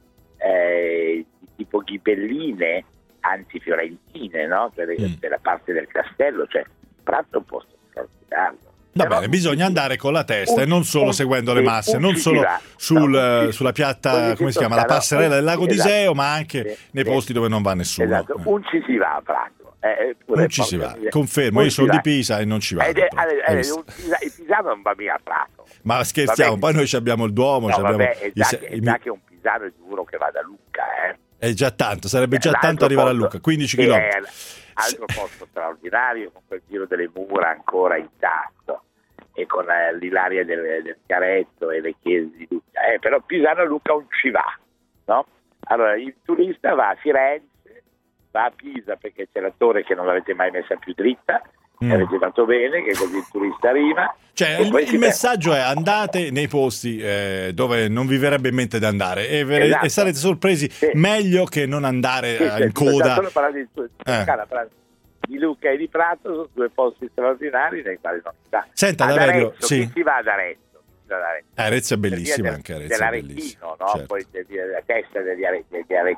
eh, di tipo ghibelline, anzi fiorentine, no? Cioè Mm. della parte del castello, cioè Prato è un posto straordinario. Va Però- bene, bisogna andare con la testa un- e non solo un- seguendo le sì, masse, un non ci solo si va. sul, No, eh, sì. sulla piatta, Quelli come che si chiama, la toccano- passerella del lago di esatto. Iseo, ma anche Sì, nei sì. posti dove non va nessuno. Esatto, Eh. un ci si va a Prato. Eh, pure, Non ci si porca va, miseria. confermo, Un io ci sono va. di Pisa e non ci vado. Ed è- proprio. eh, Hai eh, visto? un pisa- il pisano non va mica a Prato. Ma scherziamo, Vabbè. poi noi ci abbiamo il Duomo, No, ci abbiamo vabbè, è i già, se- che- è i- già che un pisano è sicuro che va da Lucca, eh. è già tanto, sarebbe già L'altro tanto arrivare a posto- Lucca, quindici sì, chilometri. è altro posto straordinario con quel giro delle mura ancora intatto e con eh, l'ilaria del, del Caretto e le chiese di Lucca. Eh, però Pisano a Lucca non ci va, no? Allora il turista va a Firenze, va a Pisa perché c'è la torre che non l'avete mai messa più dritta, Mm. avete fatto bene, che così il turista arriva. Cioè, e il, poi il si messaggio è andate nei posti eh, dove non vi verrebbe in mente di andare e, vere- Esatto. e sarete sorpresi meglio che non andare Sì, eh, sì, in scusa, coda. solo parlando di, Eh. parlando di Lucca e di Prato sono due posti straordinari nei quali non si va. Senta, Ad Daverio, Arezzo, sì. chi si va ad Arezzo? Chi si va ad Arezzo? Eh, Arezzo è Per via bellissima del- anche Arezzo è bellissima. dell'Aretino, no? certo. Poi c'è della testa degli, are- degli Aretini.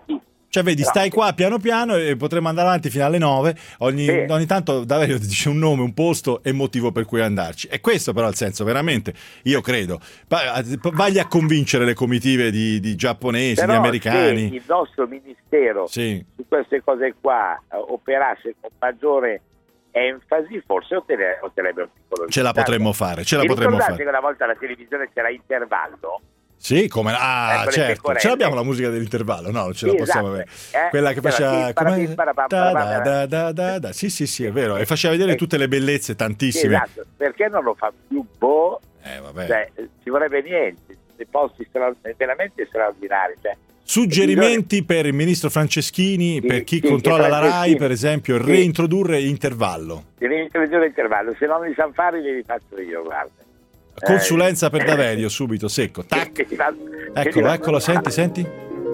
Cioè vedi, stai qua piano piano e potremo andare avanti fino alle nove, ogni, sì. ogni tanto Daverio ti dice un nome, un posto e motivo per cui andarci. E questo però è il senso, veramente, io credo. Vagli a convincere le comitive di, di giapponesi, però di americani. Se il nostro ministero sì. su queste cose qua uh, operasse con maggiore enfasi, forse otterrebbe, otterrebbe un piccolo Ce la potremmo fare, ce la potremmo fare. Ricordate che una volta la televisione c'era Intervallo? Sì, come ah, ecco, certo. Ce l'abbiamo la musica dell'intervallo, no, non ce sì, la possiamo esatto. avere. Eh? Quella che faceva come... da, da, da, da, da. Sì, sì, sì, è vero, e faceva vedere tutte le bellezze, tantissime. Sì, esatto, perché non lo fa più boh? Eh, vabbè. Cioè, ci vorrebbe niente, dei posti stra... veramente straordinari, cioè. Suggerimenti per il ministro Franceschini, sì, per chi sì, controlla la RAI, per esempio, sì. reintrodurre intervallo. Reintrodurre intervallo, se non li sanno fare li faccio io, guarda. Consulenza per Daverio, subito, secco. Tac. Eccolo, eccolo, senti, senti.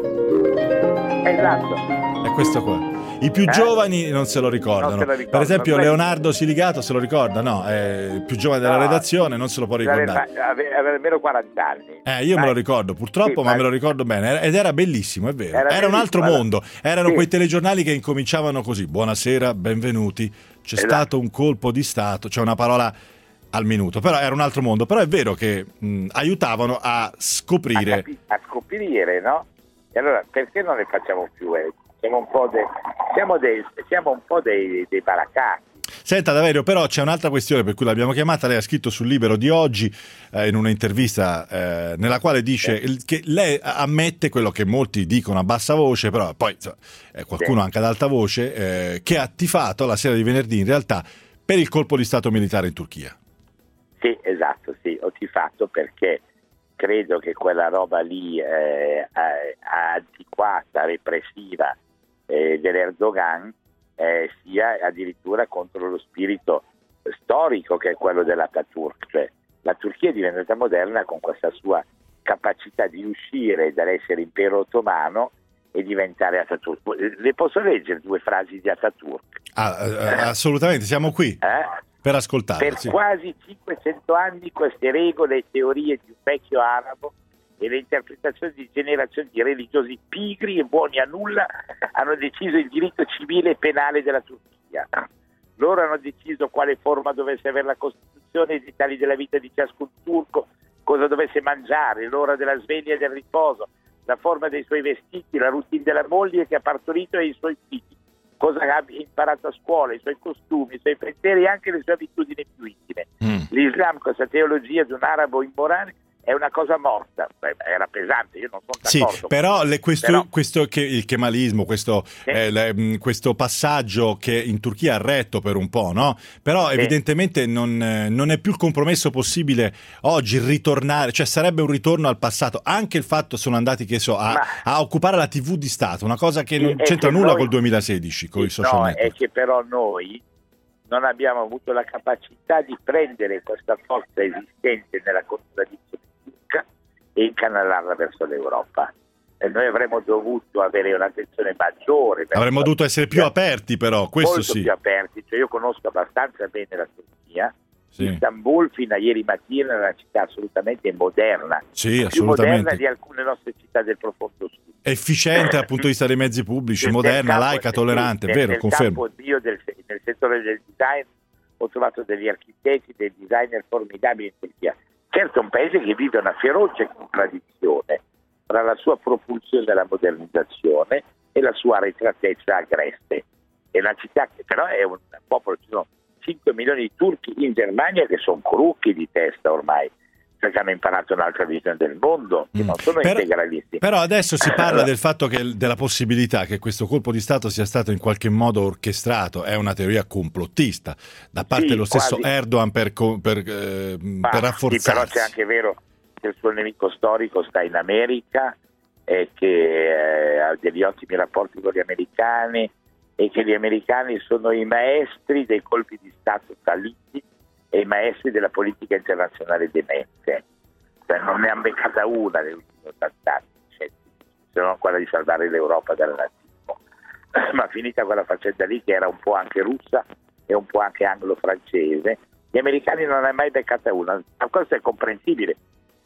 Esatto. È questo qua. I più eh? giovani non se lo ricordano. Se lo ricordo. Per esempio non Leonardo Siligato se lo ricorda? No, è il più giovane della no, redazione, non se lo può ricordare. Aveva almeno quaranta anni. Eh, io Dai. me lo ricordo, purtroppo, sì, ma me lo ricordo bene. Ed era bellissimo, è vero. Era, era un altro mondo. Erano sì. quei telegiornali che incominciavano così. Buonasera, benvenuti. C'è esatto. stato un colpo di Stato. C'è una parola al minuto, però era un altro mondo. Però è vero che mh, aiutavano a scoprire. A, capi- a scoprire, no? E allora perché non ne facciamo più? Eh? Siamo un po' dei, siamo dei, siamo un po' dei, dei baraccati. Senta Daverio, però c'è un'altra questione per cui l'abbiamo chiamata. Lei ha scritto sul Libero di oggi eh, in un'intervista eh, nella quale dice eh. che lei ammette quello che molti dicono a bassa voce, però poi insomma, eh, qualcuno sì. anche ad alta voce, eh, che ha tifato la sera di venerdì in realtà per il colpo di Stato militare in Turchia. Sì, esatto, sì, ho tifato perché credo che quella roba lì eh, antiquata, repressiva eh, dell'Erdogan eh, sia addirittura contro lo spirito storico che è quello dell'Ataturk. Cioè la Turchia è diventata moderna con questa sua capacità di uscire dall'essere impero ottomano e diventare Ataturk. Le posso leggere due frasi di Ataturk? Ah, eh, assolutamente, siamo qui. Eh? Per ascoltare. Per sì. quasi cinquecento anni queste regole e teorie di un vecchio arabo e le interpretazioni di generazioni di religiosi pigri e buoni a nulla hanno deciso il diritto civile e penale della Turchia. Loro hanno deciso quale forma dovesse avere la Costituzione, i dettagli della vita di ciascun turco, cosa dovesse mangiare, l'ora della sveglia e del riposo, la forma dei suoi vestiti, la routine della moglie che ha partorito e i suoi figli, cosa ha imparato a scuola, i suoi costumi, i suoi pensieri e anche le sue abitudini più intime. Mm. L'Islam, questa teologia di un arabo immorale, è una cosa morta. Beh, era pesante, io non sono d'accordo. Sì, però le, questo, però... questo che il kemalismo, questo, sì. eh, le, questo passaggio che in Turchia ha retto per un po', no? Però sì. evidentemente non, non è più il compromesso possibile oggi ritornare, cioè sarebbe un ritorno al passato. Anche il fatto sono andati che so, a, Ma... a occupare la tivù di Stato, una cosa che sì, non c'entra che nulla noi... col duemilasedici, con sì, i social no, network. È che però noi non abbiamo avuto la capacità di prendere questa forza esistente nella contraddizione e incanalarla verso l'Europa. E noi avremmo dovuto avere un'attenzione maggiore. Avremmo dovuto essere più aperti, però, questo molto sì. più aperti. Cioè, io conosco abbastanza bene la Turchia. Sì. Istanbul fino a ieri mattina è una città assolutamente moderna. Sì, più moderna di alcune nostre città del profondo sud. Efficiente dal punto di vista dei mezzi pubblici, nel moderna, campo, laica, tollerante, sì, vero, nel confermo. Campo, io del, nel settore del design ho trovato degli architetti, dei designer formidabili in Turchia. Certo è un paese che vive una feroce contraddizione tra la sua propulsione alla modernizzazione e la sua arretratezza agreste. È una città che però è un popolo, ci sono cinque milioni di turchi in Germania che sono crucchi di testa ormai, perché hanno imparato un'altra visione del mondo, che mm. non sono però, integralisti. Però adesso si parla del fatto che della possibilità che questo colpo di Stato sia stato in qualche modo orchestrato, è una teoria complottista da parte sì, dello stesso quasi. Erdogan per, per, eh, ah, per rafforzarsi. Sì, però c'è anche vero che il suo nemico storico sta in America e che eh, ha degli ottimi rapporti con gli americani e che gli americani sono i maestri dei colpi di Stato falliti e i maestri della politica internazionale demente. Cioè, non ne hanno beccata una negli ultimi ottanta anni, cioè, se non quella di salvare l'Europa dal nazismo. Ma finita quella faccenda lì, che era un po' anche russa e un po' anche anglo-francese, gli americani non ne hanno mai beccata una. Ma questo è comprensibile,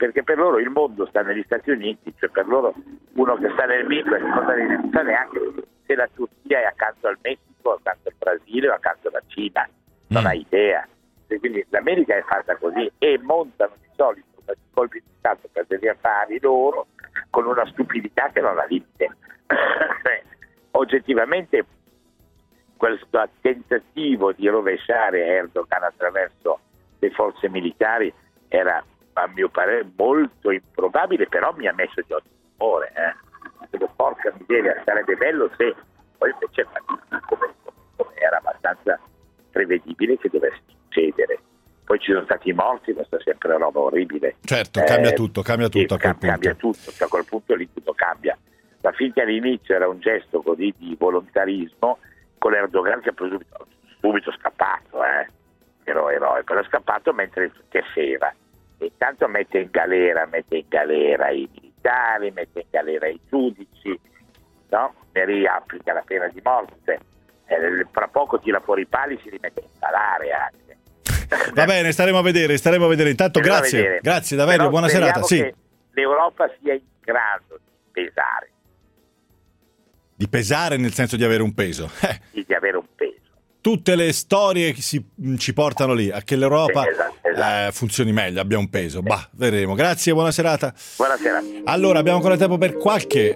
perché per loro il mondo sta negli Stati Uniti, cioè per loro uno che sta nel micro non sa neanche se la Turchia è accanto al Messico, accanto al Brasile o accanto alla Cina, non mm. ha idea. E quindi l'America è fatta così e montano di solito colpi di Stato per degli affari loro con una stupidità che non ha limite. Oggettivamente questo tentativo di rovesciare Erdogan attraverso le forze militari era, a mio parere, molto improbabile, però mi ha messo di ottimo umore. Eh. Porca miseria, sarebbe bello se poi invece come, come era abbastanza prevedibile che dovesse succedere. Poi ci sono stati i morti, questa è sempre una roba orribile. Certo, eh, cambia tutto, cambia tutto a quel punto. Cambia tutto, cioè a quel punto lì tutto cambia. Ma finché all'inizio era un gesto così di volontarismo, con Erdogan che è subito, subito scappato, eh. Ero eroico, era scappato mentre tesseva. Intanto mette in galera, mette in galera i militari, mette in galera i giudici, no? Ne riapplica la pena di morte. Eh, fra poco tira fuori i pali, si rimette a instalare anche. Va bene, staremo a vedere, staremo a vedere. Intanto staremo grazie, vedere. grazie davvero, Però buona serata. Sì. Che l'Europa sia in grado di pesare. Di pesare nel senso di avere un peso. Eh. Di avere un peso. Tutte le storie che si, ci portano lì, a che l'Europa sì, esatto, esatto. Eh, funzioni meglio, abbia un peso. Sì. Bah, vedremo. Grazie, buona serata. Buonasera. Allora, abbiamo ancora tempo per qualche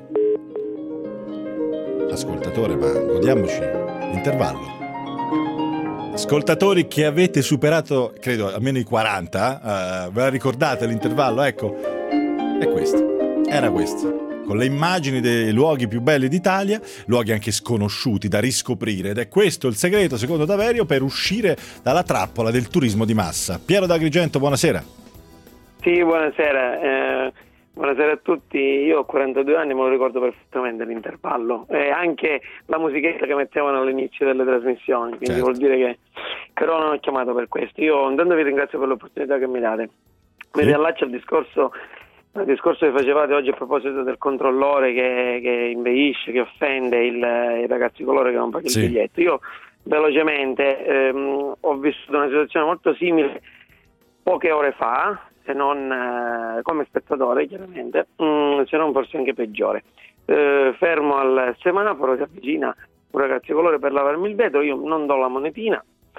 ascoltatore, ma godiamoci l'intervallo. Ascoltatori che avete superato, credo, almeno i quaranta, uh, ve la ricordate l'intervallo? Ecco, è questo, era questo. Con le immagini dei luoghi più belli d'Italia, luoghi anche sconosciuti da riscoprire, ed è questo il segreto, secondo Daverio, per uscire dalla trappola del turismo di massa. Piero d'Agrigento, buonasera. Sì, buonasera, eh, buonasera a tutti. Io ho quarantadue anni, me lo ricordo perfettamente l'intervallo e anche la musichetta che mettevano all'inizio delle trasmissioni, quindi certo. Vuol dire che però non ho chiamato per questo. Io intanto vi ringrazio per l'opportunità che mi date. Mi sì. riallaccio al discorso Il discorso che facevate oggi a proposito del controllore che, che inveisce, che offende il, i ragazzi colore che non pagano sì. il biglietto. Io velocemente ehm, ho vissuto una situazione molto simile poche ore fa, se non eh, come spettatore chiaramente, mh, se non forse anche peggiore. Eh, fermo al semaforo, si avvicina un ragazzo colore per lavarmi il vetro, io non do la monetina,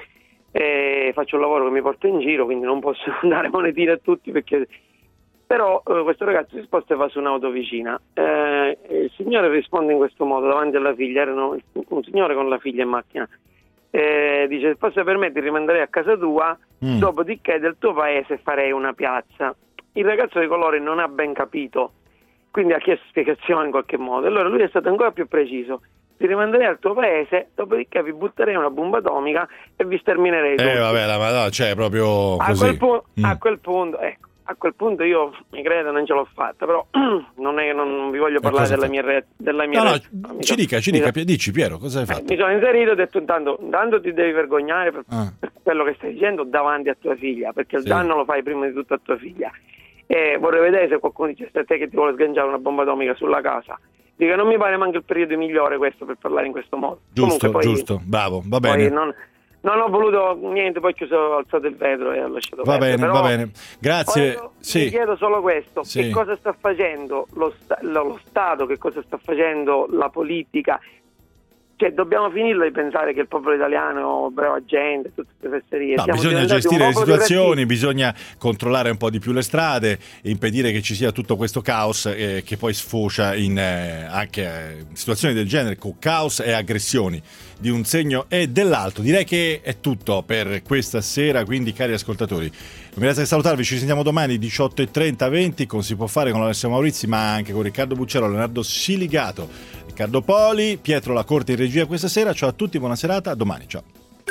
e faccio un lavoro che mi porta in giro, quindi non posso dare monetine a tutti perché... Però eh, questo ragazzo si sposta e va su un'auto vicina. Eh, il signore risponde in questo modo davanti alla figlia, erano un signore con la figlia in macchina. Eh, dice: se posso permettere rimanderei a casa tua, mm. dopodiché del tuo paese farei una piazza. Il ragazzo di colore non ha ben capito, quindi ha chiesto spiegazioni in qualche modo. Allora lui è stato ancora più preciso: ti rimanderei al tuo paese, dopodiché vi butterei una bomba atomica e vi sterminerei tutti. Eh vabbè, la madonna, cioè proprio così. A quel, pu- mm. a quel punto, ecco. A quel punto io, mi credo, non ce l'ho fatta, però non, è, non vi voglio parlare della mia, re, della mia no, re, no, ci dica, ci dica, dici Piero, cosa hai fatto? Eh, mi sono inserito e ho detto intanto, intanto ti devi vergognare per, ah. per quello che stai dicendo davanti a tua figlia, perché il sì. danno lo fai prima di tutto a tua figlia. E vorrei vedere se qualcuno dice a te che ti vuole sganciare una bomba atomica sulla casa. Dico, non mi pare manco il periodo migliore questo per parlare in questo modo. Giusto, Comunque, poi, giusto, bravo, va bene. Non, Non ho voluto niente, poi ho chiuso, ho alzato il vetro e ho lasciato va perdere. bene, Però va bene, grazie. Sì. Mi chiedo solo questo: sì. che cosa sta facendo lo, sta- lo Stato, che cosa sta facendo la politica? Cioè, dobbiamo finirla di pensare che il popolo italiano è brava gente, tutte queste fesserie. No, bisogna gestire le situazioni, bisogna controllare un po' di più le strade e impedire che ci sia tutto questo caos eh, che poi sfocia in eh, anche eh, situazioni del genere, con caos e aggressioni di un segno e dell'altro. Direi che è tutto per questa sera, quindi cari ascoltatori, non mi resta che salutarvi, ci sentiamo domani diciotto e trenta venti con Si può fare con Alessio Maurizi, ma anche con Riccardo Bucciaro, Leonardo Siligato, Riccardo Poli, Pietro La Corte in regia questa sera. Ciao a tutti, buona serata, a domani, ciao.